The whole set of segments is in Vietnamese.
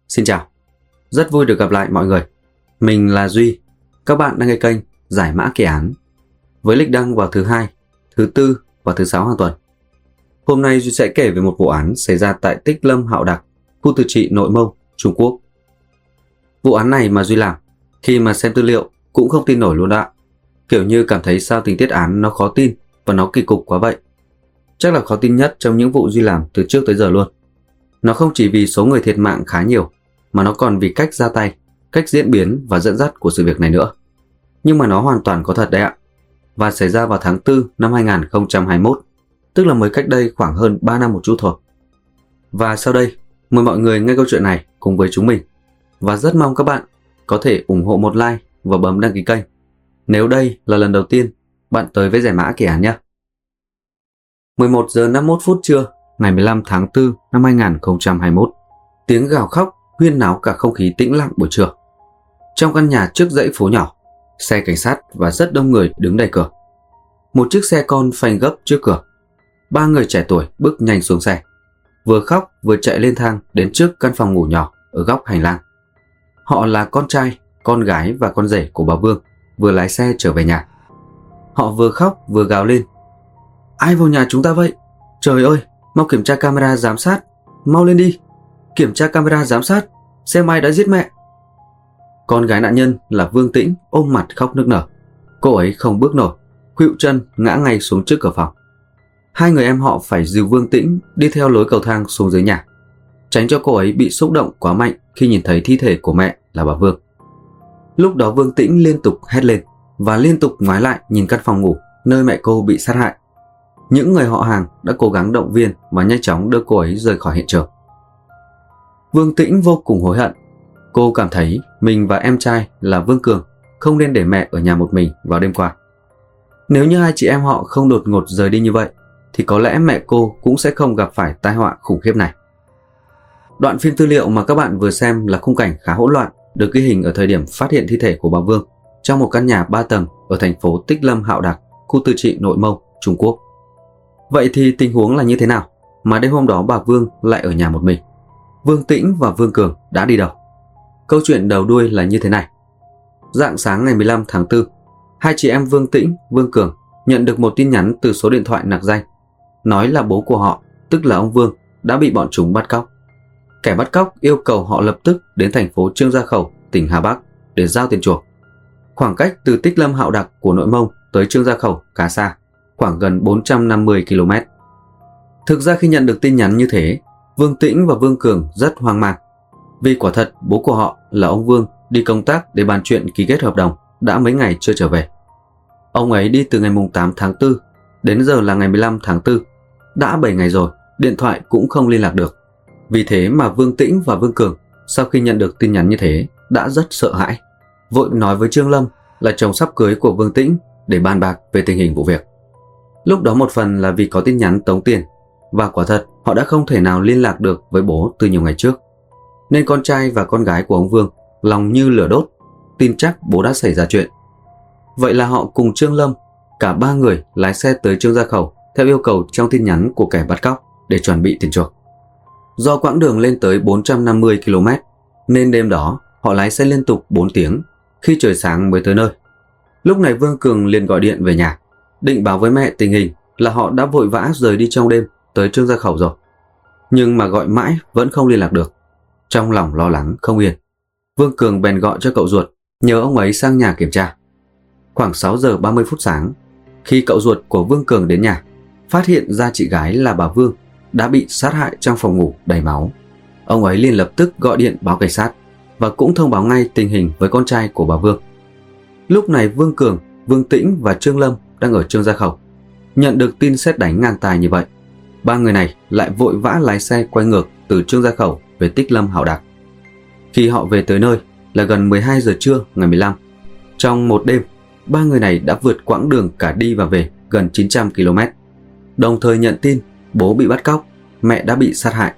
Xin chào, rất vui được gặp lại mọi người. Mình là Duy, các bạn đang nghe kênh Giải mã kỳ án với lịch đăng vào thứ Hai, thứ Tư và thứ Sáu hàng tuần. Hôm nay Duy sẽ kể về một vụ án xảy ra tại Tích Lâm Hạo Đặc, khu tự trị Nội Mông, Trung Quốc. Vụ án này mà Duy làm, khi mà xem tư liệu cũng không tin nổi luôn ạ. Kiểu như cảm thấy sao tình tiết án nó khó tin và nó kỳ cục quá vậy. Chắc là khó tin nhất trong những vụ Duy làm từ trước tới giờ luôn. Nó không chỉ vì số người thiệt mạng khá nhiều, mà nó còn vì cách ra tay, cách diễn biến và dẫn dắt của sự việc này nữa. Nhưng mà nó hoàn toàn có thật đấy ạ. Và xảy ra vào tháng 4 năm 2021, tức là mới cách đây khoảng hơn 3 năm một chút thôi. Và sau đây, mời mọi người nghe câu chuyện này cùng với chúng mình. Và rất mong các bạn có thể ủng hộ một like và bấm đăng ký kênh nếu đây là lần đầu tiên bạn tới với Giải mã kỳ án nhé. 11 giờ 51 phút trưa, ngày 15 tháng 4 năm 2021, tiếng gào khóc huyên náo cả không khí tĩnh lặng buổi trưa. Trong căn nhà trước dãy phố nhỏ, xe cảnh sát và rất đông người đứng đầy cửa. Một chiếc xe con phanh gấp trước cửa. Ba người trẻ tuổi bước nhanh xuống xe, vừa khóc vừa chạy lên thang đến trước căn phòng ngủ nhỏ ở góc hành lang. Họ là con trai, con gái và con rể của bà Vương, vừa lái xe trở về nhà. Họ vừa khóc vừa gào lên: "Ai vào nhà chúng ta vậy? Trời ơi, mau kiểm tra camera giám sát, mau lên đi! Kiểm tra camera giám sát, xem ai đã giết mẹ!" Con gái nạn nhân là Vương Tĩnh ôm mặt khóc nức nở. Cô ấy không bước nổi, khuỵu chân ngã ngay xuống trước cửa phòng. Hai người em họ phải dìu Vương Tĩnh đi theo lối cầu thang xuống dưới nhà, tránh cho cô ấy bị xúc động quá mạnh khi nhìn thấy thi thể của mẹ là bà Vương. Lúc đó Vương Tĩnh liên tục hét lên và liên tục ngoái lại nhìn căn phòng ngủ nơi mẹ cô bị sát hại. Những người họ hàng đã cố gắng động viên và nhanh chóng đưa cô ấy rời khỏi hiện trường. Vương Tĩnh vô cùng hối hận. Cô cảm thấy mình và em trai là Vương Cường không nên để mẹ ở nhà một mình vào đêm qua. Nếu như hai chị em họ không đột ngột rời đi như vậy, thì có lẽ mẹ cô cũng sẽ không gặp phải tai họa khủng khiếp này. Đoạn phim tư liệu mà các bạn vừa xem là khung cảnh khá hỗn loạn, được ghi hình ở thời điểm phát hiện thi thể của bà Vương trong một căn nhà 3 tầng ở thành phố Tích Lâm Hạo Đặc, khu tự trị Nội Mông, Trung Quốc. Vậy thì tình huống là như thế nào mà đêm hôm đó bà Vương lại ở nhà một mình? Vương Tĩnh và Vương Cường đã đi đâu? Câu chuyện đầu đuôi là như thế này. Rạng sáng ngày 15 tháng 4, hai chị em Vương Tĩnh, Vương Cường nhận được một tin nhắn từ số điện thoại nặc danh, nói là bố của họ, tức là ông Vương, đã bị bọn chúng bắt cóc. Kẻ bắt cóc yêu cầu họ lập tức đến thành phố Trương Gia Khẩu, tỉnh Hà Bắc để giao tiền chuộc. Khoảng cách từ Tích Lâm Hạo Đặc của Nội Mông tới Trương Gia Khẩu khá xa, khoảng gần 450 km. Thực ra khi nhận được tin nhắn như thế, Vương Tĩnh và Vương Cường rất hoang mang. Vì quả thật bố của họ là ông Vương đi công tác để bàn chuyện ký kết hợp đồng đã mấy ngày chưa trở về. Ông ấy đi từ ngày 8 tháng 4 đến giờ là ngày 15 tháng 4. Đã 7 ngày rồi, điện thoại cũng không liên lạc được. Vì thế mà Vương Tĩnh và Vương Cường sau khi nhận được tin nhắn như thế đã rất sợ hãi, vội nói với Trương Lâm là chồng sắp cưới của Vương Tĩnh để bàn bạc về tình hình vụ việc. Lúc đó một phần là vì có tin nhắn tống tiền, và quả thật họ đã không thể nào liên lạc được với bố từ nhiều ngày trước. Nên con trai và con gái của ông Vương lòng như lửa đốt, tin chắc bố đã xảy ra chuyện. Vậy là họ cùng Trương Lâm, cả ba người lái xe tới Trương Gia Khẩu theo yêu cầu trong tin nhắn của kẻ bắt cóc để chuẩn bị tiền chuộc. Do quãng đường lên tới 450 km nên đêm đó họ lái xe liên tục 4 tiếng, khi trời sáng mới tới nơi. Lúc này Vương Cường liền gọi điện về nhà, định báo với mẹ tình hình là họ đã vội vã rời đi trong đêm tới Trương Gia Khẩu rồi. Nhưng mà gọi mãi vẫn không liên lạc được. Trong lòng lo lắng không yên, Vương Cường bèn gọi cho cậu ruột nhờ ông ấy sang nhà kiểm tra. Khoảng 6 giờ 30 phút sáng, khi cậu ruột của Vương Cường đến nhà, phát hiện ra chị gái là bà Vương đã bị sát hại trong phòng ngủ đầy máu. Ông ấy liền lập tức gọi điện báo cảnh sát và cũng thông báo ngay tình hình với con trai của bà Vương. Lúc này Vương Cường, Vương Tĩnh và Trương Lâm đang ở Trương Gia Khẩu. Nhận được tin sét đánh ngang tai như vậy, ba người này lại vội vã lái xe quay ngược từ Trương Gia Khẩu về Tích Lâm Hạo Đặc. Khi họ về tới nơi là gần 12 giờ trưa ngày 15. Trong một đêm, ba người này đã vượt quãng đường cả đi và về gần 900 km, đồng thời nhận tin bố bị bắt cóc, mẹ đã bị sát hại.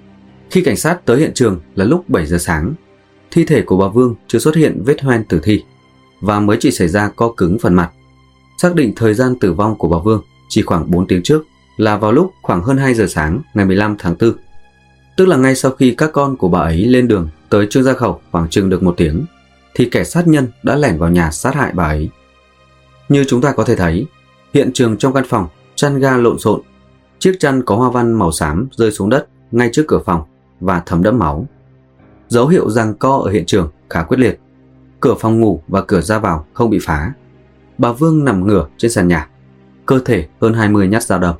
Khi cảnh sát tới hiện trường là lúc 7 giờ sáng, thi thể của bà Vương chưa xuất hiện vết hoen tử thi và mới chỉ xảy ra co cứng phần mặt. Xác định thời gian tử vong của bà Vương chỉ khoảng 4 tiếng trước, là vào lúc khoảng hơn 2 giờ sáng ngày 15 tháng 4. Tức là ngay sau khi các con của bà ấy lên đường tới Trương Gia Khẩu khoảng chừng được 1 tiếng, thì kẻ sát nhân đã lẻn vào nhà sát hại bà ấy. Như chúng ta có thể thấy, hiện trường trong căn phòng chăn ga lộn xộn, chiếc chăn có hoa văn màu xám rơi xuống đất ngay trước cửa phòng và thấm đẫm máu. Dấu hiệu giằng co ở hiện trường khá quyết liệt. Cửa phòng ngủ và cửa ra vào không bị phá. Bà Vương nằm ngửa trên sàn nhà, cơ thể hơn 20 nhát dao đâm.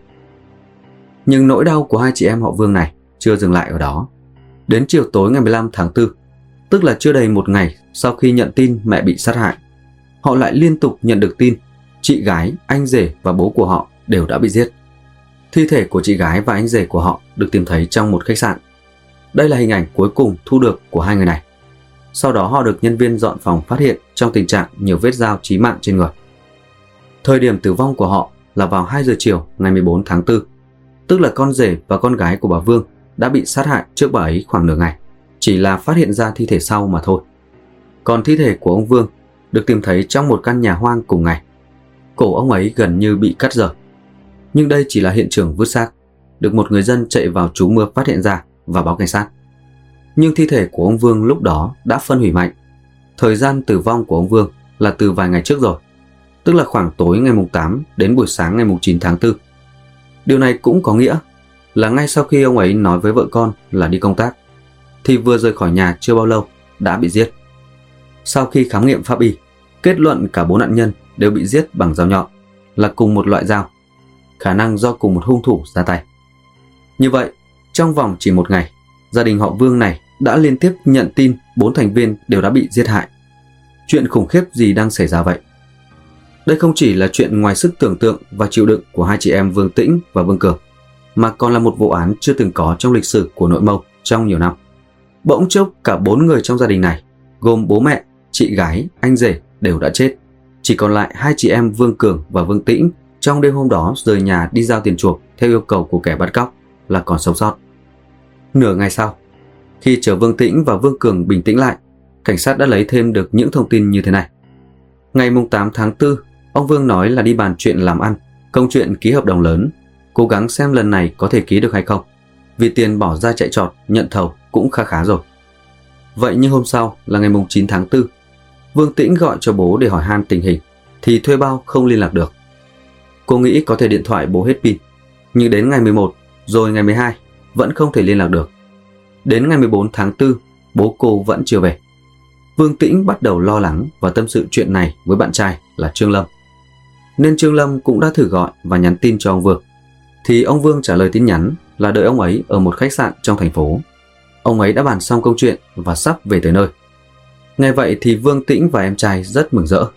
Nhưng nỗi đau của hai chị em họ Vương này chưa dừng lại ở đó. Đến chiều tối ngày 15 tháng 4, tức là chưa đầy 1 ngày sau khi nhận tin mẹ bị sát hại, họ lại liên tục nhận được tin chị gái, anh rể và bố của họ đều đã bị giết. Thi thể của chị gái và anh rể của họ được tìm thấy trong một khách sạn. Đây là hình ảnh cuối cùng thu được của hai người này. Sau đó họ được nhân viên dọn phòng phát hiện trong tình trạng nhiều vết dao chí mạng trên người. Thời điểm tử vong của họ là vào 2 giờ chiều ngày 14 tháng 4, tức là con rể và con gái của bà Vương đã bị sát hại trước bà ấy khoảng nửa ngày, chỉ là phát hiện ra thi thể sau mà thôi. Còn thi thể của ông Vương được tìm thấy trong một căn nhà hoang cùng ngày. Cổ ông ấy gần như bị cắt rời. Nhưng đây chỉ là hiện trường vứt xác, được một người dân chạy vào trú mưa phát hiện ra và báo cảnh sát. Nhưng thi thể của ông Vương lúc đó đã phân hủy mạnh. Thời gian tử vong của ông Vương là từ vài ngày trước rồi, tức là khoảng tối ngày 8 đến buổi sáng ngày 9 tháng 4. Điều này cũng có nghĩa là ngay sau khi ông ấy nói với vợ con là đi công tác, thì vừa rời khỏi nhà chưa bao lâu đã bị giết. Sau khi khám nghiệm pháp y, kết luận cả 4 nạn nhân đều bị giết bằng dao nhọn, là cùng một loại dao, khả năng do cùng một hung thủ ra tay. Như vậy, trong vòng chỉ 1 ngày, gia đình họ Vương này đã liên tiếp nhận tin 4 thành viên đều đã bị giết hại. Chuyện khủng khiếp gì đang xảy ra vậy? Đây không chỉ là chuyện ngoài sức tưởng tượng và chịu đựng của hai chị em Vương Tĩnh và Vương Cường, mà còn là một vụ án chưa từng có trong lịch sử của nội Mông trong nhiều năm. Bỗng chốc cả 4 người trong gia đình này, gồm bố mẹ, chị gái, anh rể đều đã chết. Chỉ còn lại hai chị em Vương Cường và Vương Tĩnh trong đêm hôm đó rời nhà đi giao tiền chuộc theo yêu cầu của kẻ bắt cóc là còn sống sót. Nửa ngày sau, khi chờ Vương Tĩnh và Vương Cường bình tĩnh lại, cảnh sát đã lấy thêm được những thông tin như thế này. Ngày 8 tháng 4, ông Vương nói là đi bàn chuyện làm ăn, công chuyện ký hợp đồng lớn, cố gắng xem lần này có thể ký được hay không, vì tiền bỏ ra chạy trọt, nhận thầu cũng khá rồi. Vậy nhưng hôm sau là ngày 9 tháng 4, Vương Tĩnh gọi cho bố để hỏi han tình hình, thì thuê bao không liên lạc được. Cô nghĩ có thể điện thoại bố hết pin, nhưng đến ngày 11 rồi ngày 12 vẫn không thể liên lạc được. Đến ngày 14 tháng 4, bố cô vẫn chưa về. Vương Tĩnh bắt đầu lo lắng và tâm sự chuyện này với bạn trai là Trương Lâm. Nên Trương Lâm cũng đã thử gọi và nhắn tin cho ông Vương. Thì ông Vương trả lời tin nhắn là đợi ông ấy ở một khách sạn trong thành phố. Ông ấy đã bàn xong câu chuyện và sắp về tới nơi. Nghe vậy thì Vương Tĩnh và em trai rất mừng rỡ.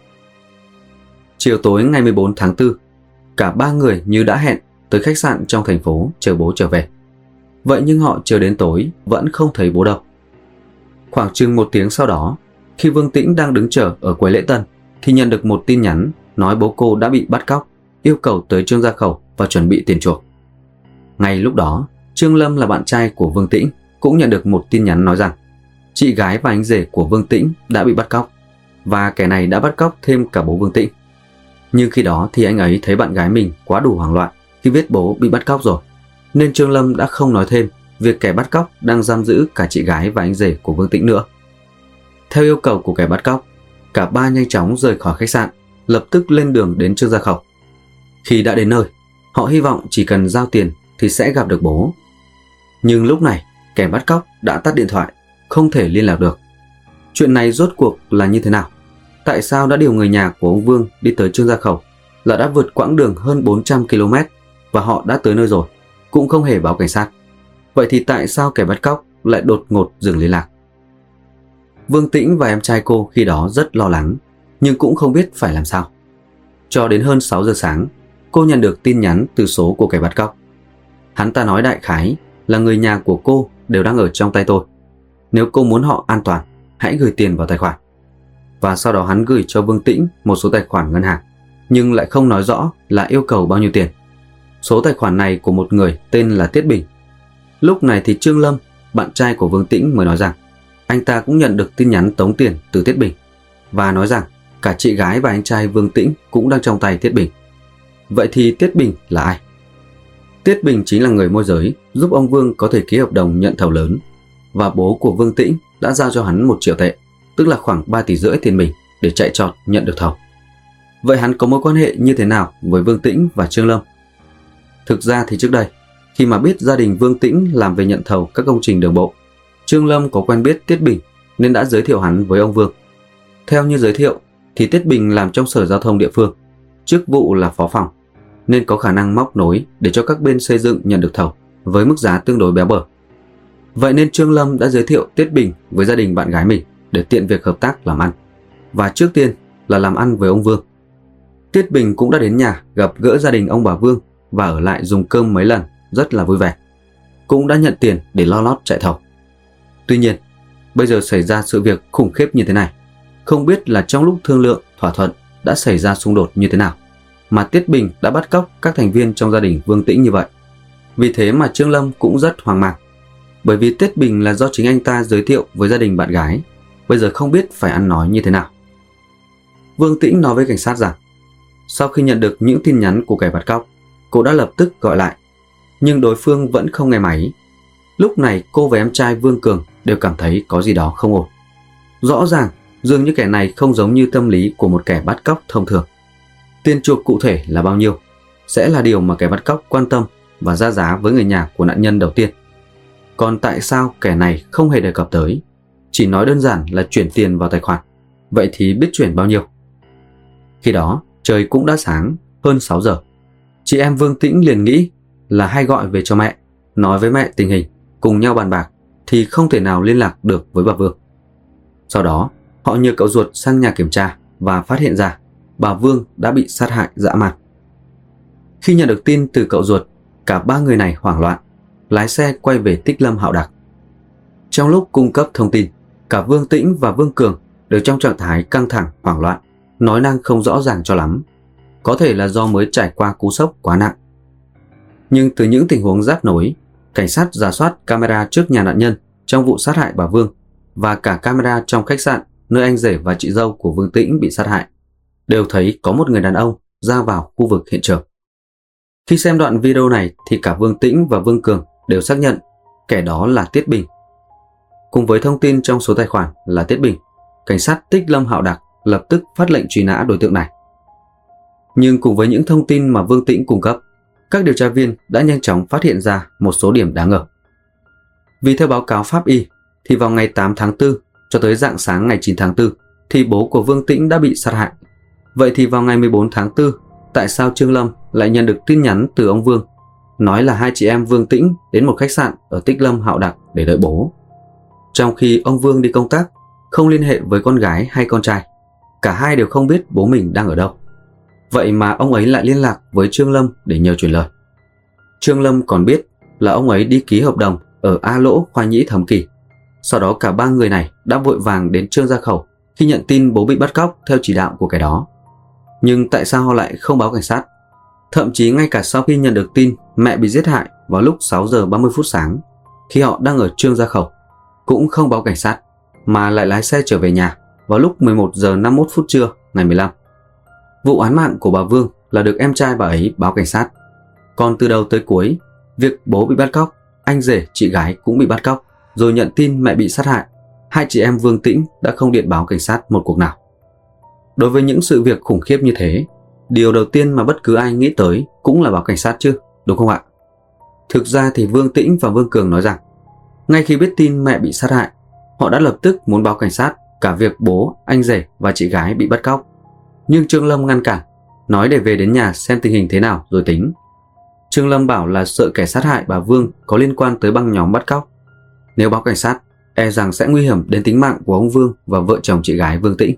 Chiều tối ngày 14 tháng 4, cả 3 người như đã hẹn tới khách sạn trong thành phố chờ bố trở về. Vậy nhưng họ chờ đến tối vẫn không thấy bố đâu. Khoảng chừng 1 tiếng sau đó, khi Vương Tĩnh đang đứng chờ ở quầy lễ tân thì nhận được một tin nhắn nói bố cô đã bị bắt cóc, yêu cầu tới Trương Gia Khẩu và chuẩn bị tiền chuộc. Ngay lúc đó, Trương Lâm là bạn trai của Vương Tĩnh cũng nhận được một tin nhắn nói rằng chị gái và anh rể của Vương Tĩnh đã bị bắt cóc, và kẻ này đã bắt cóc thêm cả bố Vương Tĩnh. Nhưng khi đó thì anh ấy thấy bạn gái mình quá đủ hoảng loạn khi biết bố bị bắt cóc rồi, nên Trương Lâm đã không nói thêm việc kẻ bắt cóc đang giam giữ cả chị gái và anh rể của Vương Tĩnh nữa. Theo yêu cầu của kẻ bắt cóc, cả 3 nhanh chóng rời khỏi khách sạn, lập tức lên đường đến Trương Gia Khẩu. Khi đã đến nơi, họ hy vọng chỉ cần giao tiền thì sẽ gặp được bố. Nhưng lúc này, kẻ bắt cóc đã tắt điện thoại, không thể liên lạc được. Chuyện này rốt cuộc là như thế nào? Tại sao đã điều người nhà của ông Vương đi tới Trương Gia Khẩu, là đã vượt quãng đường hơn 400 km và họ đã tới nơi rồi, cũng không hề báo cảnh sát? Vậy thì tại sao kẻ bắt cóc lại đột ngột dừng liên lạc? Vương Tĩnh và em trai cô khi đó rất lo lắng, nhưng cũng không biết phải làm sao. Cho đến hơn 6 giờ sáng, cô nhận được tin nhắn từ số của kẻ bắt cóc. Hắn ta nói đại khái là người nhà của cô đều đang ở trong tay tôi. Nếu cô muốn họ an toàn, hãy gửi tiền vào tài khoản. Và sau đó hắn gửi cho Vương Tĩnh một số tài khoản ngân hàng, nhưng lại không nói rõ là yêu cầu bao nhiêu tiền. Số tài khoản này của một người tên là Tiết Bình. Lúc này thì Trương Lâm, bạn trai của Vương Tĩnh mới nói rằng anh ta cũng nhận được tin nhắn tống tiền từ Tiết Bình, và nói rằng cả chị gái và anh trai Vương Tĩnh cũng đang trong tay Tiết Bình. Vậy thì Tiết Bình là ai? Tiết Bình chính là người môi giới giúp ông Vương có thể ký hợp đồng nhận thầu lớn, và bố của Vương Tĩnh đã giao cho hắn 1 triệu tệ, tức là khoảng 3,5 tỷ tiền mình để chạy trọt nhận được thầu. Vậy hắn có mối quan hệ như thế nào với Vương Tĩnh và Trương Lâm? Thực ra thì trước đây, khi mà biết gia đình Vương Tĩnh làm về nhận thầu các công trình đường bộ, Trương Lâm có quen biết Tiết Bình nên đã giới thiệu hắn với ông Vương. Theo như giới thiệu thì Tiết Bình làm trong Sở Giao thông địa phương, chức vụ là phó phòng, nên có khả năng móc nối để cho các bên xây dựng nhận được thầu với mức giá tương đối béo bở. Vậy nên Trương Lâm đã giới thiệu Tiết Bình với gia đình bạn gái mình để tiện việc hợp tác làm ăn, và trước tiên là làm ăn với ông Vương. Tiết Bình cũng đã đến nhà gặp gỡ gia đình ông bà Vương và ở lại dùng cơm mấy lần, rất là vui vẻ. Cũng đã nhận tiền để lo lót chạy thầu. Tuy nhiên, bây giờ xảy ra sự việc khủng khiếp như thế này, không biết là trong lúc thương lượng, thỏa thuận đã xảy ra xung đột như thế nào mà Tiết Bình đã bắt cóc các thành viên trong gia đình Vương Tĩnh như vậy. Vì thế mà Trương Lâm cũng rất hoang mang, bởi vì Tiết Bình là do chính anh ta giới thiệu với gia đình bạn gái, bây giờ không biết phải ăn nói như thế nào. Vương Tĩnh nói với cảnh sát rằng sau khi nhận được những tin nhắn của kẻ bắt cóc, cô đã lập tức gọi lại, nhưng đối phương vẫn không nghe máy. Lúc này cô và em trai Vương Cường đều cảm thấy có gì đó không ổn. Rõ ràng dường như kẻ này không giống như tâm lý của một kẻ bắt cóc thông thường. Tiền chuộc cụ thể là bao nhiêu sẽ là điều mà kẻ bắt cóc quan tâm và ra giá với người nhà của nạn nhân đầu tiên. Còn tại sao kẻ này không hề đề cập tới, chỉ nói đơn giản là chuyển tiền vào tài khoản, vậy thì biết chuyển bao nhiêu? Khi đó trời cũng đã sáng, hơn 6 giờ. Chị em Vương Tĩnh liền nghĩ là hay gọi về cho mẹ, nói với mẹ tình hình, cùng nhau bàn bạc, thì không thể nào liên lạc được với bà Vương. Sau đó họ nhờ cậu ruột sang nhà kiểm tra và phát hiện ra bà Vương đã bị sát hại dã man. Khi nhận được tin từ cậu ruột, cả 3 người này hoảng loạn, lái xe quay về Tích Lâm Hạo Đặc. Trong lúc cung cấp thông tin, cả Vương Tĩnh và Vương Cường đều trong trạng thái căng thẳng, hoảng loạn, nói năng không rõ ràng cho lắm. Có thể là do mới trải qua cú sốc quá nặng. Nhưng từ những tình huống ráp nối, cảnh sát rà soát camera trước nhà nạn nhân trong vụ sát hại bà Vương và cả camera trong khách sạn nơi anh rể và chị dâu của Vương Tĩnh bị sát hại, đều thấy có một người đàn ông ra vào khu vực hiện trường. Khi xem đoạn video này thì cả Vương Tĩnh và Vương Cường đều xác nhận kẻ đó là Tiết Bình. Cùng với thông tin trong số tài khoản là Tiết Bình, cảnh sát Tích Lâm Hạo Đặc lập tức phát lệnh truy nã đối tượng này. Nhưng cùng với những thông tin mà Vương Tĩnh cung cấp, các điều tra viên đã nhanh chóng phát hiện ra một số điểm đáng ngờ. Vì theo báo cáo pháp y thì vào ngày 8 tháng 4 cho tới rạng sáng ngày 9 tháng 4 thì bố của Vương Tĩnh đã bị sát hại. Vậy thì vào ngày 14 tháng 4, tại sao Trương Lâm lại nhận được tin nhắn từ ông Vương nói là hai chị em Vương Tĩnh đến một khách sạn ở Tích Lâm Hạo Đặc để đợi bố, trong khi ông Vương đi công tác, không liên hệ với con gái hay con trai, cả hai đều không biết bố mình đang ở đâu. Vậy mà ông ấy lại liên lạc với Trương Lâm để nhờ truyền lời. Trương Lâm còn biết là ông ấy đi ký hợp đồng ở A Lỗ Khoa Nhĩ Thấm Kỳ. Sau đó cả 3 người này đã vội vàng đến Trương Gia Khẩu khi nhận tin bố bị bắt cóc theo chỉ đạo của kẻ đó. Nhưng tại sao họ lại không báo cảnh sát? Thậm chí ngay cả sau khi nhận được tin mẹ bị giết hại vào lúc 6 giờ 30 phút sáng, khi họ đang ở Trương Gia Khẩu, cũng không báo cảnh sát mà lại lái xe trở về nhà vào lúc 11 giờ 51 phút trưa ngày 15. Vụ án mạng của bà Vương là được em trai bà ấy báo cảnh sát. Còn từ đầu tới cuối, việc bố bị bắt cóc, anh rể chị gái cũng bị bắt cóc, rồi nhận tin mẹ bị sát hại, hai chị em Vương Tĩnh đã không điện báo cảnh sát một cuộc nào. Đối với những sự việc khủng khiếp như thế, điều đầu tiên mà bất cứ ai nghĩ tới cũng là báo cảnh sát chứ, đúng không ạ? Thực ra thì Vương Tĩnh và Vương Cường nói rằng ngay khi biết tin mẹ bị sát hại, họ đã lập tức muốn báo cảnh sát cả việc bố, anh rể và chị gái bị bắt cóc. Nhưng Trương Lâm ngăn cản, nói để về đến nhà xem tình hình thế nào rồi tính. Trương Lâm bảo là sợ kẻ sát hại bà Vương có liên quan tới băng nhóm bắt cóc. Nếu báo cảnh sát, e rằng sẽ nguy hiểm đến tính mạng của ông Vương và vợ chồng chị gái Vương Tĩnh.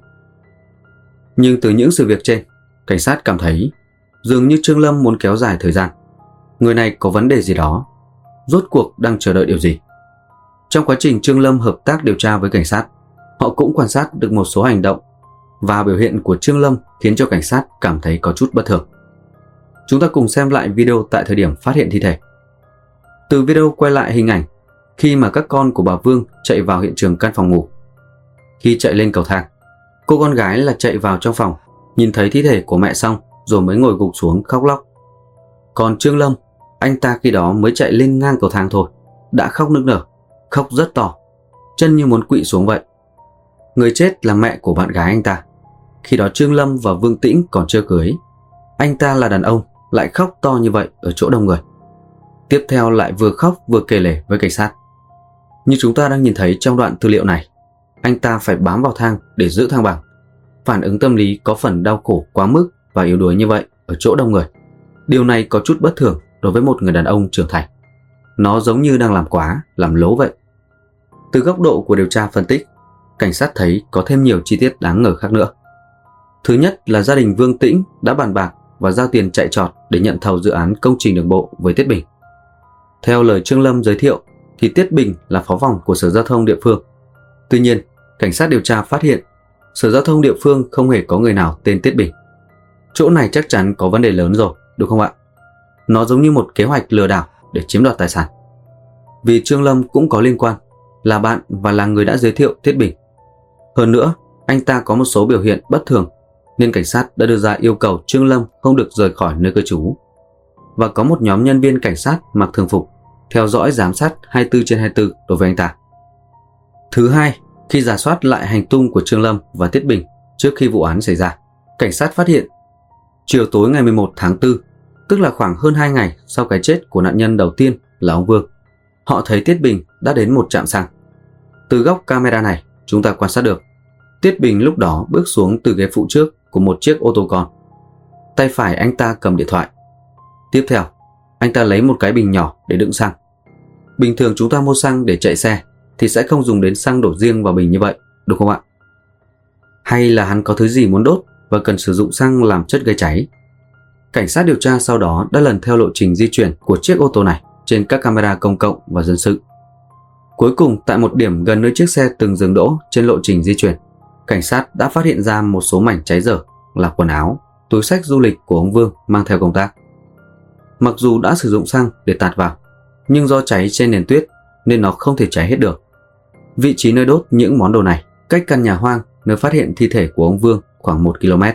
Nhưng từ những sự việc trên, cảnh sát cảm thấy dường như Trương Lâm muốn kéo dài thời gian. Người này có vấn đề gì đó, rốt cuộc đang chờ đợi điều gì. Trong quá trình Trương Lâm hợp tác điều tra với cảnh sát, họ cũng quan sát được một số hành động và biểu hiện của Trương Lâm khiến cho cảnh sát cảm thấy có chút bất thường. Chúng ta cùng xem lại video tại thời điểm phát hiện thi thể. Từ video quay lại hình ảnh khi mà các con của bà Vương chạy vào hiện trường căn phòng ngủ. Khi chạy lên cầu thang, cô con gái là chạy vào trong phòng, nhìn thấy thi thể của mẹ xong rồi mới ngồi gục xuống khóc lóc. Còn Trương Lâm, Anh ta khi đó mới chạy lên ngang cầu thang thôi, đã khóc nức nở, khóc rất to, chân như muốn quỵ xuống vậy. Người chết là mẹ của bạn gái anh ta. Khi đó Trương Lâm và Vương Tĩnh còn chưa cưới. Anh ta là đàn ông lại khóc to như vậy ở chỗ đông người. Tiếp theo lại vừa khóc vừa kể lể với cảnh sát. Như chúng ta đang nhìn thấy trong đoạn tư liệu này, anh ta phải bám vào thang để giữ thăng bằng. Phản ứng tâm lý có phần đau khổ quá mức và yếu đuối như vậy ở chỗ đông người. Điều này có chút bất thường đối với một người đàn ông trưởng thành. Nó giống như đang làm quá, làm lố vậy. Từ góc độ của điều tra phân tích, cảnh sát thấy có thêm nhiều chi tiết đáng ngờ khác nữa. Thứ nhất là gia đình Vương Tĩnh đã bàn bạc và giao tiền chạy trọt để nhận thầu dự án công trình đường bộ với Tiết Bình. Theo lời Trương Lâm giới thiệu thì Tiết Bình là phó phòng của Sở Giao thông địa phương. Tuy nhiên, cảnh sát điều tra phát hiện Sở Giao thông địa phương không hề có người nào tên Tiết Bình. Chỗ này chắc chắn có vấn đề lớn rồi, đúng không ạ? Nó giống như một kế hoạch lừa đảo để chiếm đoạt tài sản. Vì Trương Lâm cũng có liên quan, là bạn và là người đã giới thiệu Tiết Bình. Hơn nữa, anh ta có một số biểu hiện bất thường nên cảnh sát đã đưa ra yêu cầu Trương Lâm không được rời khỏi nơi cư trú. Và có một nhóm nhân viên cảnh sát mặc thường phục theo dõi giám sát 24/24 đối với anh ta. Thứ hai, khi rà soát lại hành tung của Trương Lâm và Tiết Bình trước khi vụ án xảy ra, cảnh sát phát hiện chiều tối ngày 11 tháng 4, tức là khoảng hơn 2 ngày sau cái chết của nạn nhân đầu tiên là ông Vương, họ thấy Tiết Bình đã đến một trạm xăng. Từ góc camera này, chúng ta quan sát được Tiết Bình lúc đó bước xuống từ ghế phụ trước của một chiếc ô tô con. Tay phải anh ta cầm điện thoại. Tiếp theo, anh ta lấy một cái bình nhỏ để đựng xăng. Bình thường chúng ta mua xăng để chạy xe thì sẽ không dùng đến xăng đổ riêng vào bình như vậy, đúng không ạ? Hay là hắn có thứ gì muốn đốt và cần sử dụng xăng làm chất gây cháy? Cảnh sát điều tra sau đó đã lần theo lộ trình di chuyển của chiếc ô tô này trên các camera công cộng và dân sự. Cuối cùng, tại một điểm gần nơi chiếc xe từng dừng đỗ trên lộ trình di chuyển, cảnh sát đã phát hiện ra một số mảnh cháy dở là quần áo, túi xách du lịch của ông Vương mang theo công tác. Mặc dù đã sử dụng xăng để tạt vào, nhưng do cháy trên nền tuyết nên nó không thể cháy hết được. Vị trí nơi đốt những món đồ này cách căn nhà hoang nơi phát hiện thi thể của ông Vương khoảng 1 km.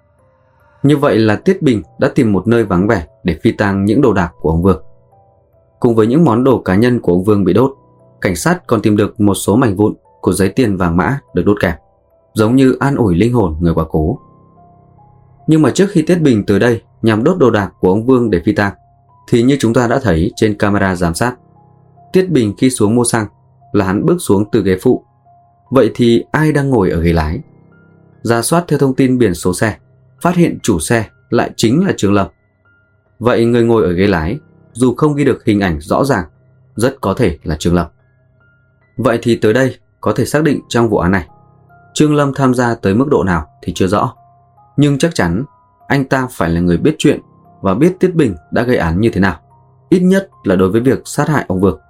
Như vậy là Tiết Bình đã tìm một nơi vắng vẻ để phi tang những đồ đạc của ông Vương. Cùng với những món đồ cá nhân của ông Vương bị đốt, cảnh sát còn tìm được một số mảnh vụn của giấy tiền vàng mã được đốt kèm, giống như an ủi linh hồn người quá cố. Nhưng mà trước khi Tiết Bình tới đây nhằm đốt đồ đạc của ông Vương để phi tang, thì như chúng ta đã thấy trên camera giám sát, Tiết Bình khi xuống mua xăng là hắn bước xuống từ ghế phụ. Vậy thì ai đang ngồi ở ghế lái? Rà soát theo thông tin biển số xe, phát hiện chủ xe lại chính là Trương Lâm. Vậy người ngồi ở ghế lái, dù không ghi được hình ảnh rõ ràng, rất có thể là Trương Lâm. Vậy thì tới đây có thể xác định trong vụ án này, Trương Lâm tham gia tới mức độ nào thì chưa rõ. Nhưng chắc chắn anh ta phải là người biết chuyện và biết Tiết Bình đã gây án như thế nào, ít nhất là đối với việc sát hại ông Vương.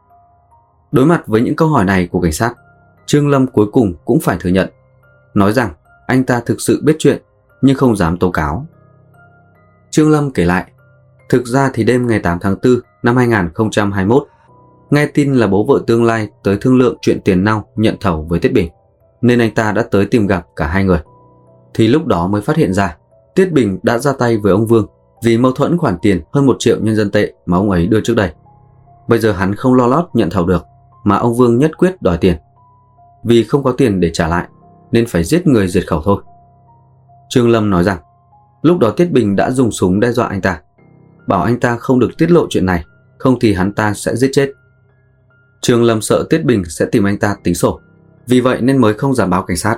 Đối mặt với những câu hỏi này của cảnh sát, Trương Lâm cuối cùng cũng phải thừa nhận, nói rằng anh ta thực sự biết chuyện nhưng không dám tố cáo. Trương Lâm kể lại, thực ra thì đêm ngày 8 tháng 4 năm 2021, nghe tin là bố vợ tương lai tới thương lượng chuyện tiền nong nhận thầu với Tiết Bình, nên anh ta đã tới tìm gặp cả hai người. Thì lúc đó mới phát hiện ra Tiết Bình đã ra tay với ông Vương vì mâu thuẫn khoản tiền hơn 1 triệu nhân dân tệ mà ông ấy đưa trước đây. Bây giờ hắn không lo lót nhận thầu được mà ông Vương nhất quyết đòi tiền. Vì không có tiền để trả lại nên phải giết người diệt khẩu thôi. Trương Lâm nói rằng lúc đó Tiết Bình đã dùng súng đe dọa anh ta, bảo anh ta không được tiết lộ chuyện này, không thì hắn ta sẽ giết chết. Trương Lâm sợ Tiết Bình sẽ tìm anh ta tính sổ, vì vậy nên mới không dám báo cảnh sát.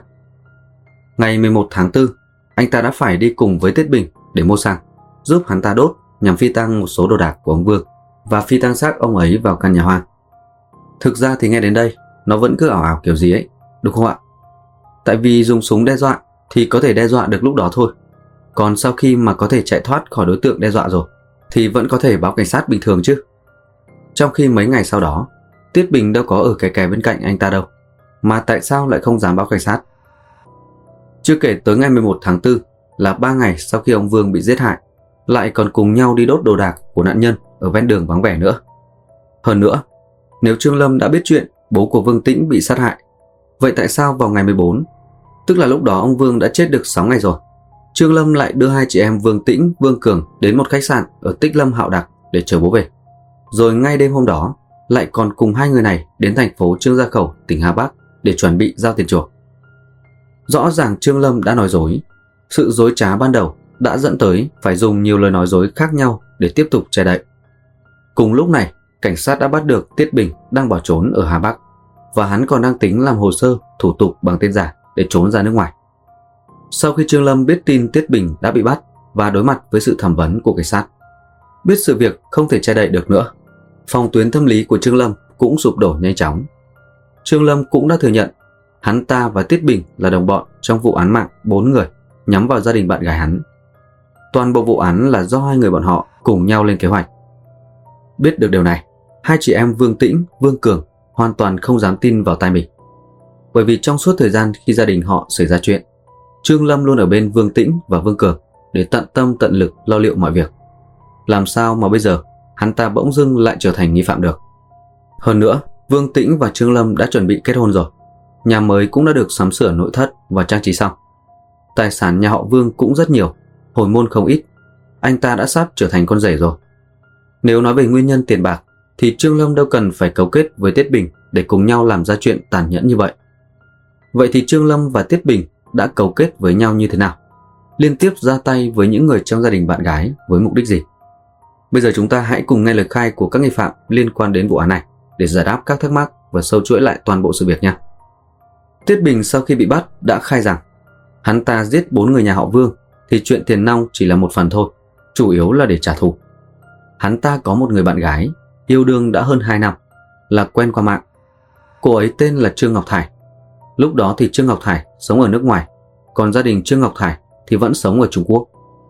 Ngày 11 tháng 4, anh ta đã phải đi cùng với Tiết Bình để mua xăng, giúp hắn ta đốt nhằm phi tang một số đồ đạc của ông Vương và phi tang xác ông ấy vào căn nhà hoang. Thực ra thì nghe đến đây, nó vẫn cứ ảo ảo kiểu gì ấy, đúng không ạ? Tại vì dùng súng đe dọa thì có thể đe dọa được lúc đó thôi. Còn sau khi mà có thể chạy thoát khỏi đối tượng đe dọa rồi, thì vẫn có thể báo cảnh sát bình thường chứ. Trong khi mấy ngày sau đó, Tiết Bình đâu có ở kè bên cạnh anh ta đâu, mà tại sao lại không dám báo cảnh sát? Chưa kể tới ngày 11 tháng 4 là 3 ngày sau khi ông Vương bị giết hại, lại còn cùng nhau đi đốt đồ đạc của nạn nhân ở ven đường vắng vẻ nữa. Hơn nữa, nếu Trương Lâm đã biết chuyện bố của Vương Tĩnh bị sát hại, vậy tại sao vào ngày 14, tức là lúc đó ông Vương đã chết được 6 ngày rồi, Trương Lâm lại đưa hai chị em Vương Tĩnh, Vương Cường đến một khách sạn ở Tích Lâm Hạo Đặc để chờ bố về. Rồi ngay đêm hôm đó lại còn cùng hai người này đến thành phố Trương Gia Khẩu, tỉnh Hà Bắc để chuẩn bị giao tiền chuộc. Rõ ràng Trương Lâm đã nói dối. Sự dối trá ban đầu đã dẫn tới phải dùng nhiều lời nói dối khác nhau để tiếp tục che đậy. Cùng lúc này, cảnh sát đã bắt được Tiết Bình đang bỏ trốn ở Hà Bắc, và hắn còn đang tính làm hồ sơ, thủ tục bằng tên giả để trốn ra nước ngoài. Sau khi Trương Lâm biết tin Tiết Bình đã bị bắt và đối mặt với sự thẩm vấn của cảnh sát, biết sự việc không thể che đậy được nữa, phòng tuyến tâm lý của Trương Lâm cũng sụp đổ nhanh chóng. Trương Lâm cũng đã thừa nhận hắn ta và Tiết Bình là đồng bọn trong vụ án mạng 4 người nhắm vào gia đình bạn gái hắn. Toàn bộ vụ án là do hai người bọn họ cùng nhau lên kế hoạch. Biết được điều này, hai chị em Vương Tĩnh, Vương Cường hoàn toàn không dám tin vào tai mình. Bởi vì trong suốt thời gian khi gia đình họ xảy ra chuyện, Trương Lâm luôn ở bên Vương Tĩnh và Vương Cường để tận tâm tận lực lo liệu mọi việc. Làm sao mà bây giờ hắn ta bỗng dưng lại trở thành nghi phạm được? Hơn nữa, Vương Tĩnh và Trương Lâm đã chuẩn bị kết hôn rồi. Nhà mới cũng đã được sắm sửa nội thất và trang trí xong. Tài sản nhà họ Vương cũng rất nhiều, hồi môn không ít. Anh ta đã sắp trở thành con rể rồi. Nếu nói về nguyên nhân tiền bạc thì Trương Lâm đâu cần phải cấu kết với Tiết Bình để cùng nhau làm ra chuyện tàn nhẫn như vậy. Vậy thì Trương Lâm và Tiết Bình đã cấu kết với nhau như thế nào? Liên tiếp ra tay với những người trong gia đình bạn gái với mục đích gì? Bây giờ chúng ta hãy cùng nghe lời khai của các nghi phạm liên quan đến vụ án này để giải đáp các thắc mắc và sâu chuỗi lại toàn bộ sự việc nha. Tiết Bình sau khi bị bắt đã khai rằng hắn ta giết 4 người nhà họ Vương thì chuyện tiền nong chỉ là một phần thôi, chủ yếu là để trả thù. Hắn ta có một người bạn gái, yêu đương đã hơn 2 năm, là quen qua mạng. Cô ấy tên là Trương Ngọc Thải. Lúc đó thì Trương Ngọc Thải sống ở nước ngoài, còn gia đình Trương Ngọc Thải thì vẫn sống ở Trung Quốc.